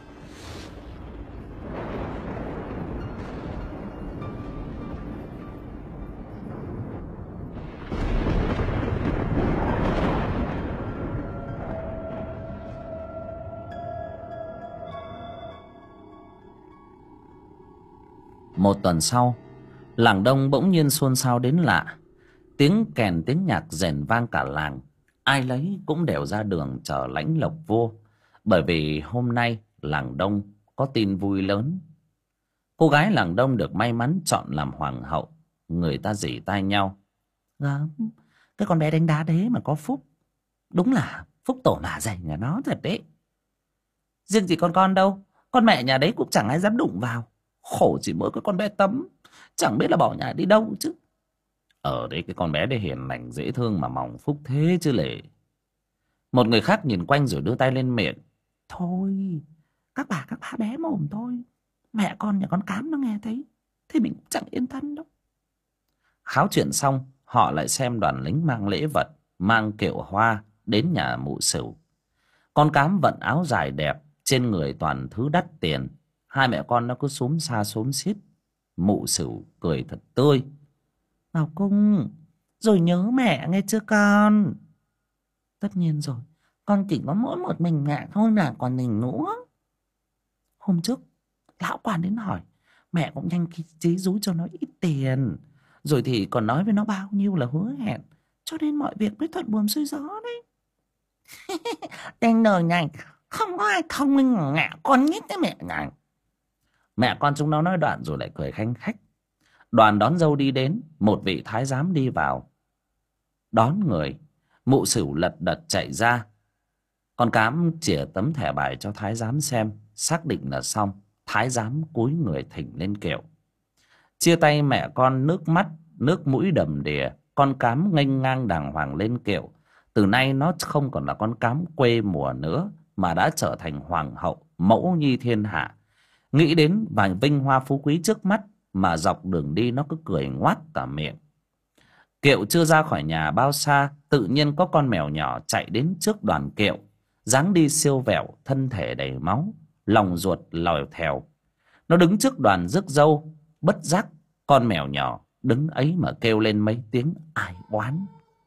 A: Một tuần sau, làng Đông bỗng nhiên xôn xao đến lạ. Tiếng kèn tiếng nhạc rền vang cả làng. Ai lấy cũng đều ra đường chờ lãnh lộc vua. Bởi vì hôm nay làng Đông có tin vui lớn. Cô gái làng Đông được may mắn chọn làm hoàng hậu. Người ta rỉ tai nhau: "Gớm, cái con bé đánh đá đấy mà có phúc. Đúng là phúc tổ mà dành nhà nó thật đấy. Riêng gì con đâu, con mẹ nhà đấy cũng chẳng ai dám đụng vào. Khổ chỉ mỗi cái con bé Tấm, chẳng biết là bỏ nhà đi đâu chứ." Ở đấy cái con bé đấy hiền lành dễ thương mà mỏng phúc thế chứ lệ. Một người khác nhìn quanh rồi đưa tay lên miệng: "Thôi, các bà bé mồm thôi. Mẹ con nhà con Cám nó nghe thấy thì mình cũng chẳng yên thân đâu." Kháo chuyện xong, họ lại xem đoàn lính mang lễ vật, mang kiệu hoa đến nhà mụ Sửu. Con Cám vận áo dài đẹp, trên người toàn thứ đắt tiền. Hai mẹ con nó cứ xúm xa xúm xít. Mụ Sửu cười thật tươi: "Vào cung rồi nhớ mẹ nghe chưa con?" "Tất nhiên rồi, con chỉ có mỗi một mình mẹ thôi mà còn gì nữa." Hôm trước lão quan đến hỏi, mẹ cũng nhanh chí rúi cho nó ít tiền, rồi thì còn nói với nó bao nhiêu là hứa hẹn, cho nên mọi việc mới thuận buồm xuôi gió đấy. Tên đời này không có ai thông minh ngạ con nhất cái mẹ này. Mẹ con chúng nó nói đoạn rồi lại cười khanh khách. Đoàn đón dâu đi đến, một vị thái giám đi vào đón người. Mụ Sửu lật đật chạy ra. Con Cám chìa tấm thẻ bài cho thái giám xem, xác định là xong. Thái giám cúi người thỉnh lên kiệu. Chia tay mẹ con nước mắt nước mũi đầm đìa, con Cám nghênh ngang đàng hoàng lên kiệu. Từ nay nó không còn là con Cám quê mùa nữa, mà đã trở thành hoàng hậu mẫu nhi thiên hạ. Nghĩ đến vài vinh hoa phú quý trước mắt mà dọc đường đi nó cứ cười ngoác cả miệng. Kiệu chưa ra khỏi nhà bao xa, tự nhiên có con mèo nhỏ chạy đến trước đoàn kiệu, dáng đi siêu vẹo, thân thể đầy máu, lòng ruột lòi thèo. Nó đứng trước đoàn rước dâu, bất giác con mèo nhỏ đứng ấy mà kêu lên mấy tiếng ai oán.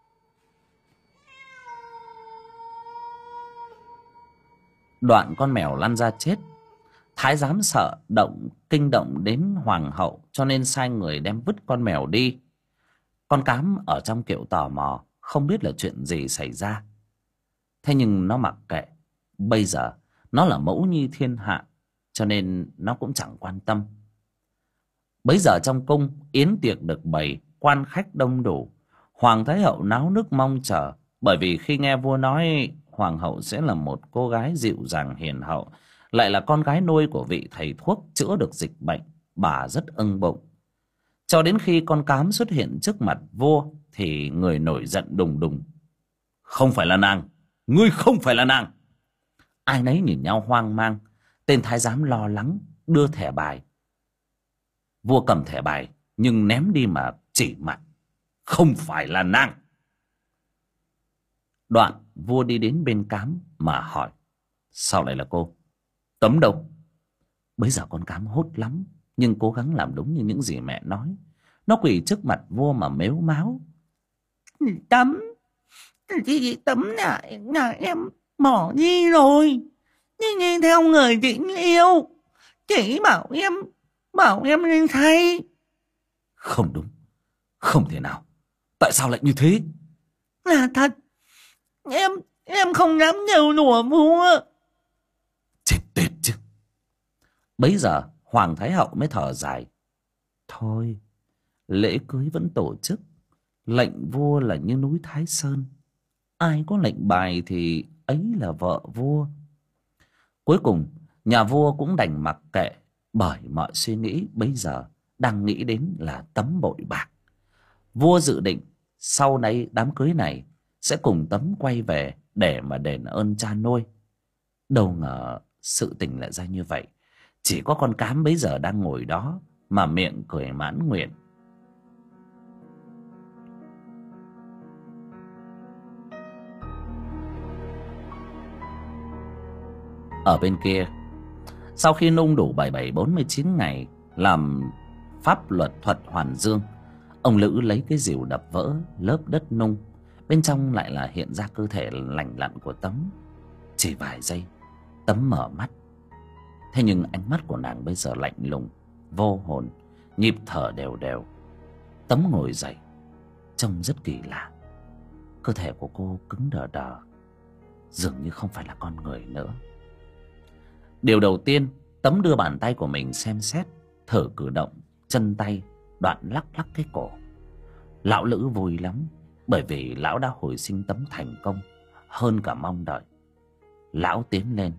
A: Đoạn con mèo lăn ra chết. Thái giám sợ kinh động đến hoàng hậu, cho nên sai người đem vứt con mèo đi. Con Cám ở trong kiệu tò mò, không biết là chuyện gì xảy ra. Thế nhưng nó mặc kệ. Bây giờ nó là mẫu nhi thiên hạ, cho nên nó cũng chẳng quan tâm. Bấy giờ trong cung yến tiệc được bày, quan khách đông đủ. Hoàng thái hậu náo nức mong chờ, bởi vì khi nghe vua nói hoàng hậu sẽ là một cô gái dịu dàng hiền hậu, lại là con gái nuôi của vị thầy thuốc chữa được dịch bệnh, bà rất ưng bụng. Cho đến khi con Cám xuất hiện trước mặt vua thì người nổi giận đùng đùng: "Không phải là nàng, ngươi không phải là nàng!" Ai nấy nhìn nhau hoang mang. Tên thái giám lo lắng đưa thẻ bài. Vua cầm thẻ bài nhưng ném đi mà chỉ mặt: "Không phải là nàng!" Đoạn vua đi đến bên Cám mà hỏi: "Sao lại là cô? Tấm đâu?" Bấy giờ con Cám hốt lắm, nhưng cố gắng làm đúng như những gì mẹ nói. Nó quỳ trước mặt vua mà mếu máo: "Tấm, Tấm là em bỏ đi rồi, đi theo người chị yêu. Chị bảo em nên thay." "Không đúng, không thể nào. Tại sao lại như thế?" "Là thật, em không dám nhờ đùa vua." "Chết tiệt chứ." Bấy giờ hoàng thái hậu mới thở dài: "Thôi, lễ cưới vẫn tổ chức. Lệnh vua là như núi Thái Sơn, ai có lệnh bài thì ấy là vợ vua." Cuối cùng nhà vua cũng đành mặc kệ, bởi mọi suy nghĩ bấy giờ đang nghĩ đến là Tấm bội bạc. Vua dự định sau này đám cưới này sẽ cùng Tấm quay về để mà đền ơn cha nuôi. Đâu ngờ sự tình lại ra như vậy. Chỉ có con Cám bấy giờ đang ngồi đó mà miệng cười mãn nguyện. Ở bên kia, sau khi nung đủ 77-49 ngày làm pháp luật thuật hoàn dương, ông Lữ lấy cái rìu đập vỡ lớp đất nung. Bên trong lại là hiện ra cơ thể lành lặn của Tấm. Chỉ vài giây, Tấm mở mắt. Thế nhưng ánh mắt của nàng bây giờ lạnh lùng, vô hồn, nhịp thở đều đều. Tấm ngồi dậy, trông rất kỳ lạ. Cơ thể của cô cứng đờ đờ, dường như không phải là con người nữa. Điều đầu tiên, Tấm đưa bàn tay của mình xem xét, thử cử động chân tay, đoạn lắc lắc cái cổ. Lão Lữ vui lắm, bởi vì lão đã hồi sinh Tấm thành công hơn cả mong đợi. Lão tiến lên.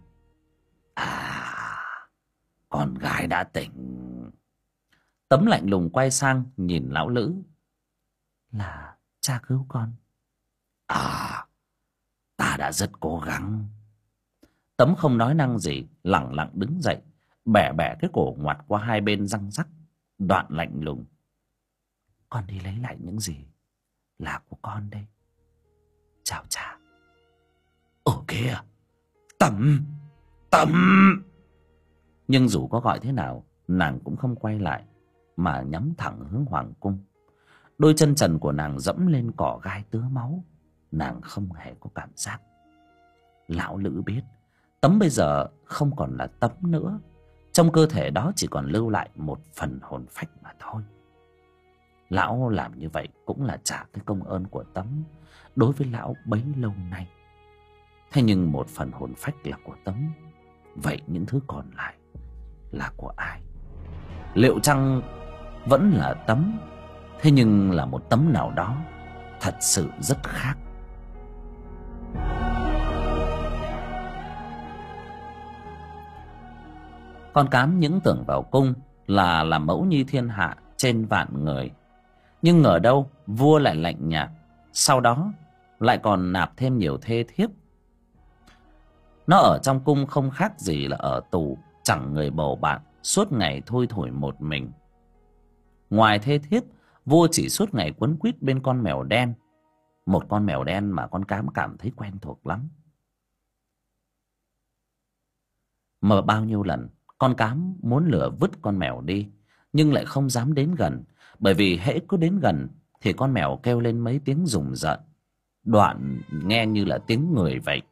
A: Con gái đã tỉnh. Tấm lạnh lùng quay sang nhìn lão Lữ. Là cha cứu con. Ta đã rất cố gắng. Tấm không nói năng gì, lẳng lặng đứng dậy, bẻ bẻ cái cổ ngoặt qua hai bên răng rắc, đoạn lạnh lùng. Con đi lấy lại những gì là của con đây. Chào cha. Ồ kìa, Tấm, Tấm. Nhưng dù có gọi thế nào, nàng cũng không quay lại, mà nhắm thẳng hướng hoàng cung. Đôi chân trần của nàng dẫm lên cỏ gai tứa máu. Nàng không hề có cảm giác. Lão Lữ biết Tấm bây giờ không còn là Tấm nữa. Trong cơ thể đó chỉ còn lưu lại một phần hồn phách mà thôi. Lão làm như vậy cũng là trả cái công ơn của Tấm đối với lão bấy lâu nay. Thế nhưng một phần hồn phách là của Tấm, vậy những thứ còn lại là của ai? Liệu chăng vẫn là Tấm, thế nhưng là một Tấm nào đó thật sự rất khác. Con Cám những tưởng vào cung là làm mẫu nhi thiên hạ trên vạn người, nhưng ngờ đâu vua lại lạnh nhạt, sau đó lại còn nạp thêm nhiều thê thiếp. Nó ở trong cung không khác gì là ở tù, chẳng người bầu bạn, suốt ngày thui thủi một mình. Ngoài thê thiếp, vua chỉ suốt ngày quấn quýt bên con mèo đen. Một con mèo đen mà con Cám cảm thấy quen thuộc lắm. Mà bao nhiêu lần con Cám muốn lừa vứt con mèo đi, nhưng lại không dám đến gần, bởi vì hễ cứ đến gần thì con mèo kêu lên mấy tiếng rùng rợn, đoạn nghe như là tiếng người vậy.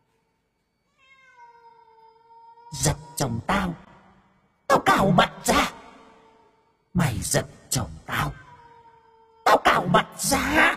A: Giật chồng tao, tao cào mặt ra. Mày giật chồng tao, tao cào mặt ra.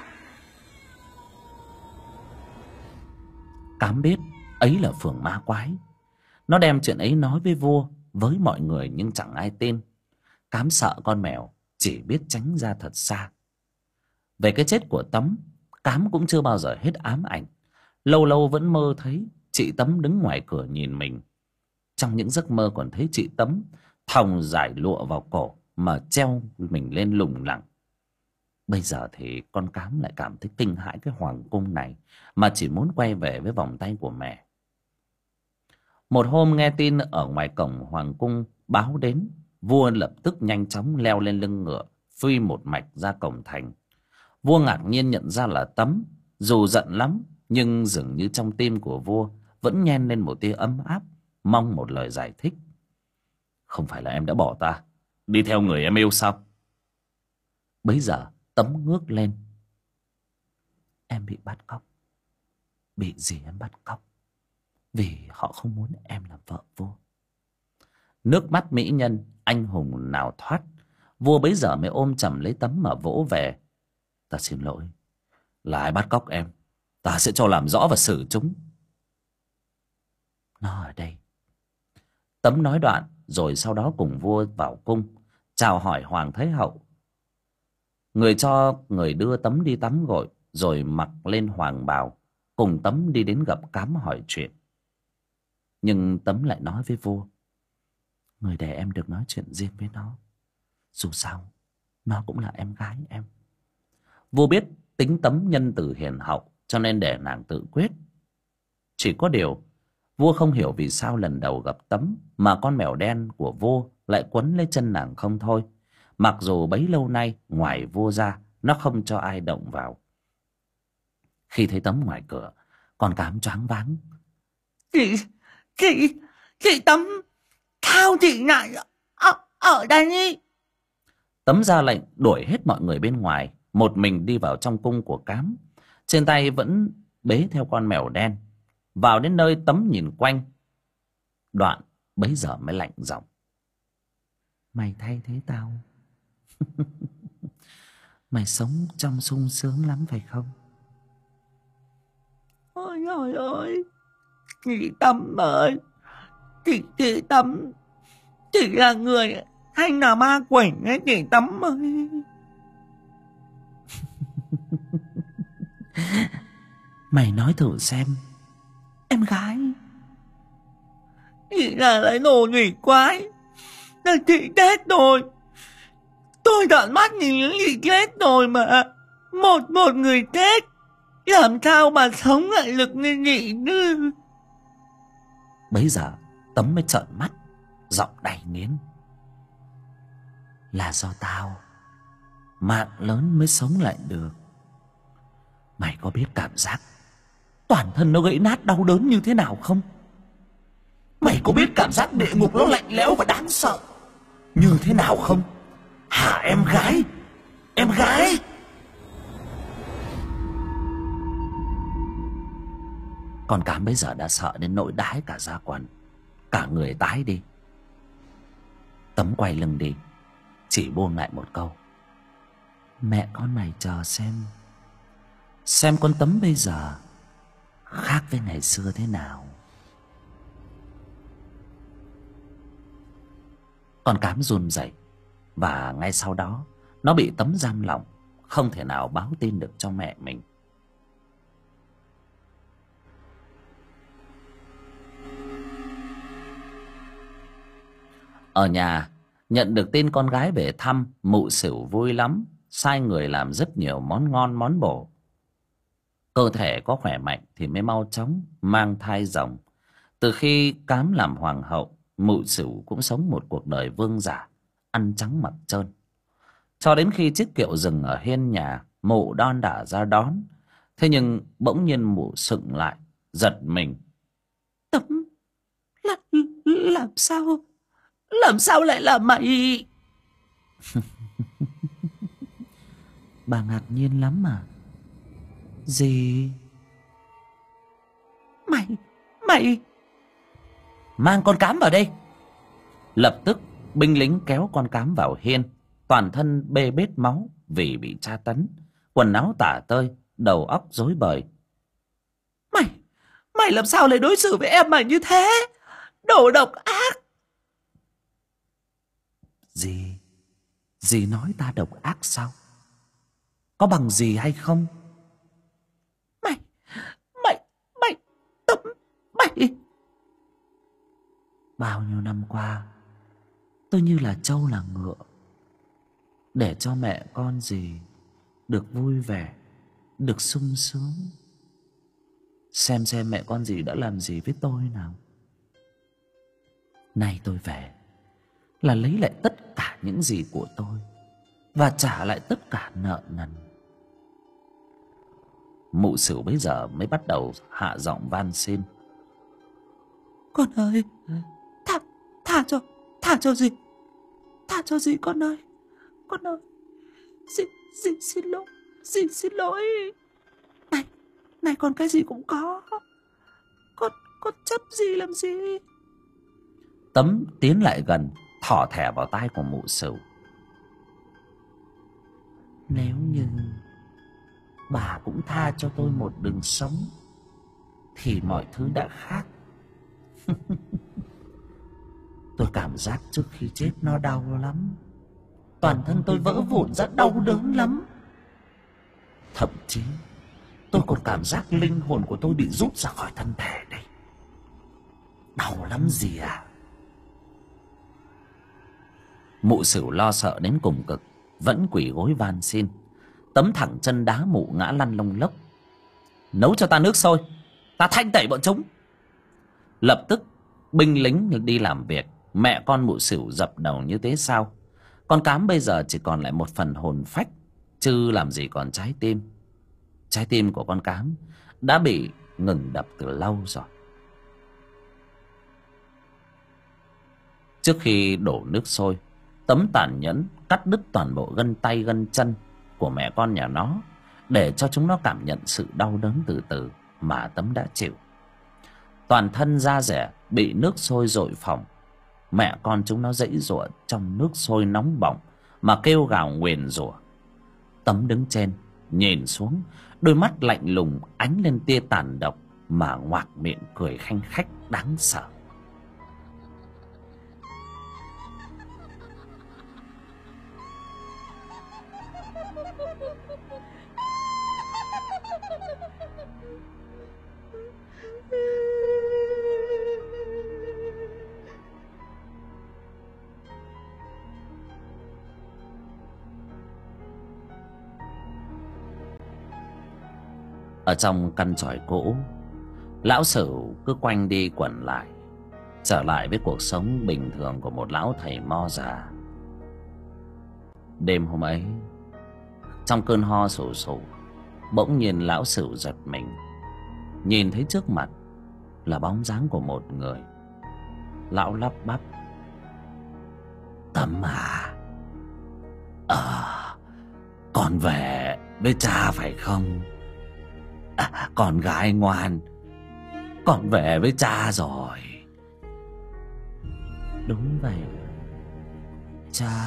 A: Cám biết ấy là phường ma quái. Nó đem chuyện ấy nói với vua, với mọi người, nhưng chẳng ai tin. Cám sợ con mèo, chỉ biết tránh ra thật xa. Về cái chết của Tấm, Cám cũng chưa bao giờ hết ám ảnh. Lâu lâu vẫn mơ thấy chị Tấm đứng ngoài cửa nhìn mình. Trong những giấc mơ còn thấy chị Tấm thòng giải lụa vào cổ mà treo mình lên lủng lẳng. Bây giờ thì con Cám lại cảm thấy kinh hãi cái hoàng cung này, mà chỉ muốn quay về với vòng tay của mẹ. Một hôm nghe tin ở ngoài cổng hoàng cung báo đến, vua lập tức nhanh chóng leo lên lưng ngựa, phi một mạch ra cổng thành. Vua ngạc nhiên nhận ra là Tấm. Dù giận lắm, nhưng dường như trong tim của vua vẫn nhen lên một tia ấm áp, mong một lời giải thích. Không phải là em đã bỏ ta, đi theo người em yêu sao? Bấy giờ Tấm ngước lên. Em bị bắt cóc. Bị gì em bắt cóc? Vì họ không muốn em làm vợ vua. Nước mắt mỹ nhân anh hùng nào thoát. Vua bấy giờ mới ôm chầm lấy Tấm mà vỗ về. Ta xin lỗi. Là ai bắt cóc em, ta sẽ cho làm rõ và xử chúng. Nó ở đây. Tấm nói đoạn rồi sau đó cùng vua vào cung, chào hỏi hoàng thái hậu. Người cho người đưa Tấm đi tắm gội, rồi mặc lên hoàng bào, cùng Tấm đi đến gặp Cám hỏi chuyện. Nhưng Tấm lại nói với vua, người để em được nói chuyện riêng với nó. Dù sao nó cũng là em gái em. Vua biết tính Tấm nhân từ hiền hậu, cho nên để nàng tự quyết. Chỉ có điều Vua không hiểu vì sao lần đầu gặp Tấm mà con mèo đen của vua lại quấn lấy chân nàng không thôi. Mặc dù bấy lâu nay ngoài vua ra nó không cho ai động vào. Khi thấy Tấm ngoài cửa, con Cám choáng váng.
B: Chị Tấm, sao chị lại ở đây?
A: Tấm ra lệnh đuổi hết mọi người bên ngoài, một mình đi vào trong cung của Cám, trên tay vẫn bế theo con mèo đen. Vào đến nơi, Tấm nhìn quanh, đoạn bấy giờ mới lạnh giọng.
B: Mày thay thế tao. Mày sống trong sung sướng lắm phải không? Ôi trời ơi, chị Tấm ơi, chị Tấm, chị là người hay là ma quỷ ấy chị Tấm ơi? Mày nói thử xem, em gái. Chị là lấy đồ quỷ quái, là chị chết rồi. Tôi tận mắt nhìn những chị chết rồi mà. Một người chết, làm sao mà sống lại được như chị nữa?
A: Bấy giờ Tấm mới trợn mắt, giọng đầy nghiến. Là do tao, mạng lớn mới sống lại được. Mày có biết cảm giác toàn thân nó gãy nát đau đớn như thế nào không? Mày có biết cảm giác địa ngục nó lạnh lẽo và đáng sợ như thế nào không? Hả em gái? Em gái! Con Cám bây giờ đã sợ đến nỗi đái cả da quần, cả người tái đi. Tấm quay lưng đi, chỉ buông lại một câu. Mẹ con mày chờ xem con Tấm bây giờ khác với ngày xưa thế nào. Con Cám run rẩy, và ngay sau đó nó bị Tấm giam lỏng, không thể nào báo tin được cho mẹ mình. Ở nhà nhận được tin con gái về thăm, Mụ Xỉu vui lắm, sai người làm rất nhiều món ngon món bổ. Cơ thể có khỏe mạnh thì mới mau chóng mang thai rồng. Từ khi Cám làm hoàng hậu, Mụ Xỉu cũng sống một cuộc đời vương giả, ăn trắng mặc trơn. Cho đến khi chiếc kiệu dừng ở hiên nhà, Mụ đon đả ra đón. Thế nhưng bỗng nhiên Mụ sững lại, giật mình.
B: Tấm, làm sao lại là mày? Bà ngạc nhiên lắm mà. Gì? Mày
A: Mang con Cám vào đây. Lập tức binh lính kéo con Cám vào hiên, toàn thân bê bết máu vì bị tra tấn, quần áo tả tơi, đầu óc rối bời.
B: Mày làm sao lại đối xử với em mày như thế? Đồ độc ác!
A: Dì nói ta độc ác sao? Có bằng gì hay không?
B: Mày Tấm, mày! Bao nhiêu năm qua, tôi như là trâu là ngựa, để cho mẹ con dì được vui vẻ, được sung sướng. Xem mẹ con dì đã làm gì với tôi nào. Nay tôi về là lấy lại tất cả những gì của tôi và trả lại tất cả nợ nần.
A: Mụ Xỉu bấy giờ mới bắt đầu hạ giọng van xin.
B: Con ơi, tha cho dì. Tha cho dì con ơi. Con ơi, dì xin lỗi. Này con cái gì cũng có. Con chấp dì làm gì?
A: Tấm tiến lại gần, thỏ thẻ vào tai của Mụ Xỉu.
B: Nếu như bà cũng tha cho tôi một đường sống thì mọi thứ đã khác. Tôi cảm giác trước khi chết nó đau lắm. Toàn thân tôi vỡ vụn ra đau đớn lắm. Thậm chí tôi còn cảm giác linh hồn của tôi bị rút ra khỏi thân thể đây. Đau lắm gì à?
A: Mụ Xỉu lo sợ đến cùng cực, vẫn quỳ gối van xin. Tấm thẳng chân đá Mụ ngã lăn lông lốc. Nấu cho ta nước sôi, ta thanh tẩy bọn chúng. Lập tức binh lính đi làm việc. Mẹ con mụ xỉu dập đầu như thế sao? Con cám bây giờ chỉ còn lại một phần hồn phách, chứ làm gì còn trái tim. Trái tim của con cám đã bị ngừng đập từ lâu rồi. Trước khi đổ nước sôi, Tấm tàn nhẫn cắt đứt toàn bộ gân tay gân chân của mẹ con nhà nó, để cho chúng nó cảm nhận sự đau đớn từ từ mà Tấm đã chịu. Toàn thân da rẻ bị nước sôi dội phồng. Mẹ con chúng nó giãy giụa trong nước sôi nóng bỏng mà kêu gào nguyền rủa. Tấm đứng trên nhìn xuống, đôi mắt lạnh lùng ánh lên tia tàn độc mà ngoạc miệng cười khanh khách đáng sợ. Ở trong căn chòi cũ, lão Sửu cứ quanh đi quẩn lại, trở lại với cuộc sống bình thường của một lão thầy mo già. Đêm hôm ấy, trong cơn ho sù sụ, bỗng nhiên lão Sửu giật mình, nhìn thấy trước mặt là bóng dáng của một người. Lão lắp bắp: Tấm à, con về với cha phải không? Con gái ngoan, con về với cha rồi. Đúng vậy cha,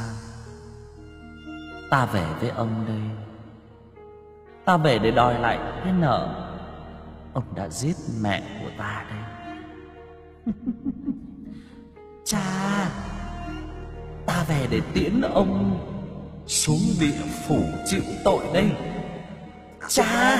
A: ta về với ông đây. Ta về để đòi lại cái nợ ông đã giết mẹ của ta đây. Cha, ta về để tiễn ông xuống địa phủ chịu tội đây. Cha.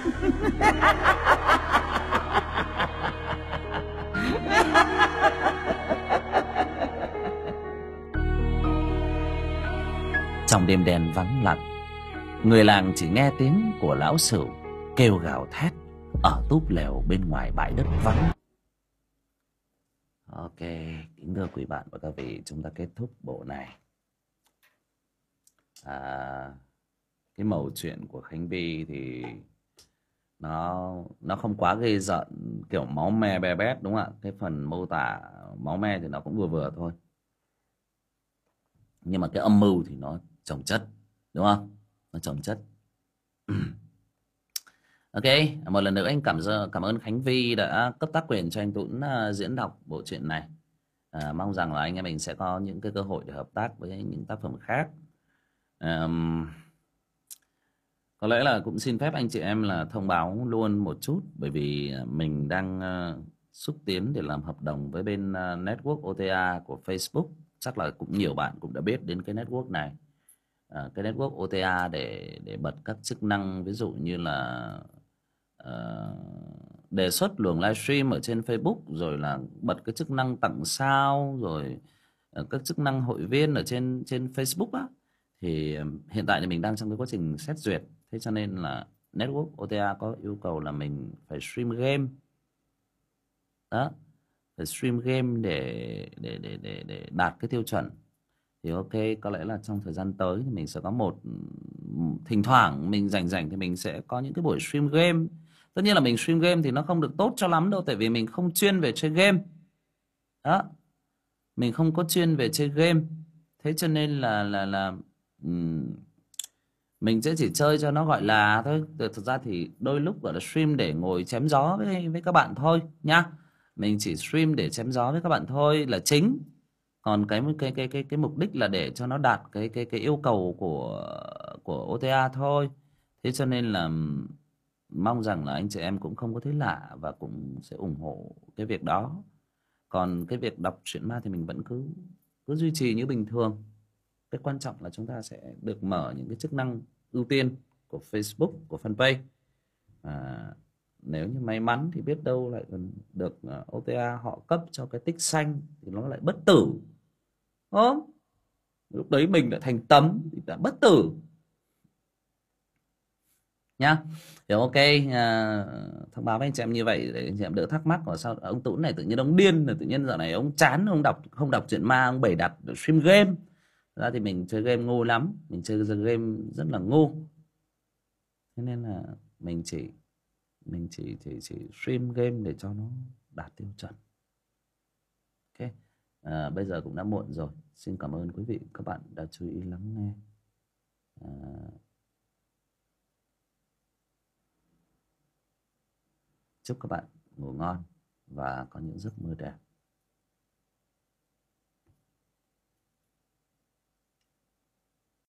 A: Trong đêm đen vắng lặng, người làng chỉ nghe tiếng của lão Sửu kêu gào thét ở túp lều bên ngoài bãi đất vắng. Ok, kính thưa quý bạn và các vị, chúng ta kết thúc bộ này. Cái mẩu chuyện của Khánh Vy thì nó không quá gây giận kiểu máu me be bét, đúng không ạ? Cái phần mô tả máu me thì nó cũng vừa vừa thôi, nhưng mà cái âm mưu thì nó chồng chất, đúng không? Nó chồng chất. Ok, một lần nữa anh cảm ơn Khánh Vy đã cấp tác quyền cho anh Tuấn diễn đọc bộ truyện này. Mong rằng là anh em mình sẽ có những cái cơ hội để hợp tác với những tác phẩm khác. Có lẽ là cũng xin phép anh chị em là thông báo luôn một chút, bởi vì mình đang xúc tiến để làm hợp đồng với bên network OTA của Facebook. Chắc là cũng nhiều bạn cũng đã biết đến cái network này. Cái network OTA để bật các chức năng, ví dụ như là đề xuất luồng livestream ở trên Facebook, rồi là bật cái chức năng tặng sao, rồi các chức năng hội viên ở trên Facebook á. Thì hiện tại thì mình đang trong cái quá trình xét duyệt. Thế cho nên là network OTA có yêu cầu là mình phải stream game. Đó, phải stream game để đạt cái tiêu chuẩn. Thì ok, có lẽ là trong thời gian tới thì mình sẽ có thỉnh thoảng mình rảnh thì mình sẽ có những cái buổi stream game. Tất nhiên là mình stream game thì nó không được tốt cho lắm đâu, tại vì mình không chuyên về chơi game. Đó, mình không có chuyên về chơi game. Thế cho nên là mình sẽ chỉ chơi cho nó gọi là thôi. Thực ra thì đôi lúc gọi là stream để ngồi chém gió với các bạn thôi nhá. Mình chỉ stream để chém gió với các bạn thôi là chính. Còn cái mục đích là để cho nó đạt cái yêu cầu của OTA thôi. Thế cho nên là mong rằng là anh chị em cũng không có thấy lạ và cũng sẽ ủng hộ cái việc đó. Còn cái việc đọc truyện ma thì mình vẫn cứ duy trì như bình thường. Cái quan trọng là chúng ta sẽ được mở những cái chức năng ưu tiên của Facebook, của fanpage. Nếu như may mắn thì biết đâu lại còn được OTA họ cấp cho cái tích xanh thì nó lại bất tử. Không? Lúc đấy mình lại thành Tấm thì đã bất tử. nhá. Hiểu ok. Thông báo với anh chị em như vậy để anh chị em đỡ thắc mắc. Và sao ông Tún này tự nhiên ông điên, rồi tự nhiên dạo này ông chán, ông không đọc truyện ma, ông bày đặt stream game. Ra thì mình chơi game ngu lắm, mình chơi game rất là ngu. Thế nên là mình chỉ stream game để cho nó đạt tiêu chuẩn. Ok. Bây giờ cũng đã muộn rồi. Xin cảm ơn quý vị các bạn đã chú ý lắng nghe. à, Chúc các bạn ngủ ngon và có những giấc mơ đẹp.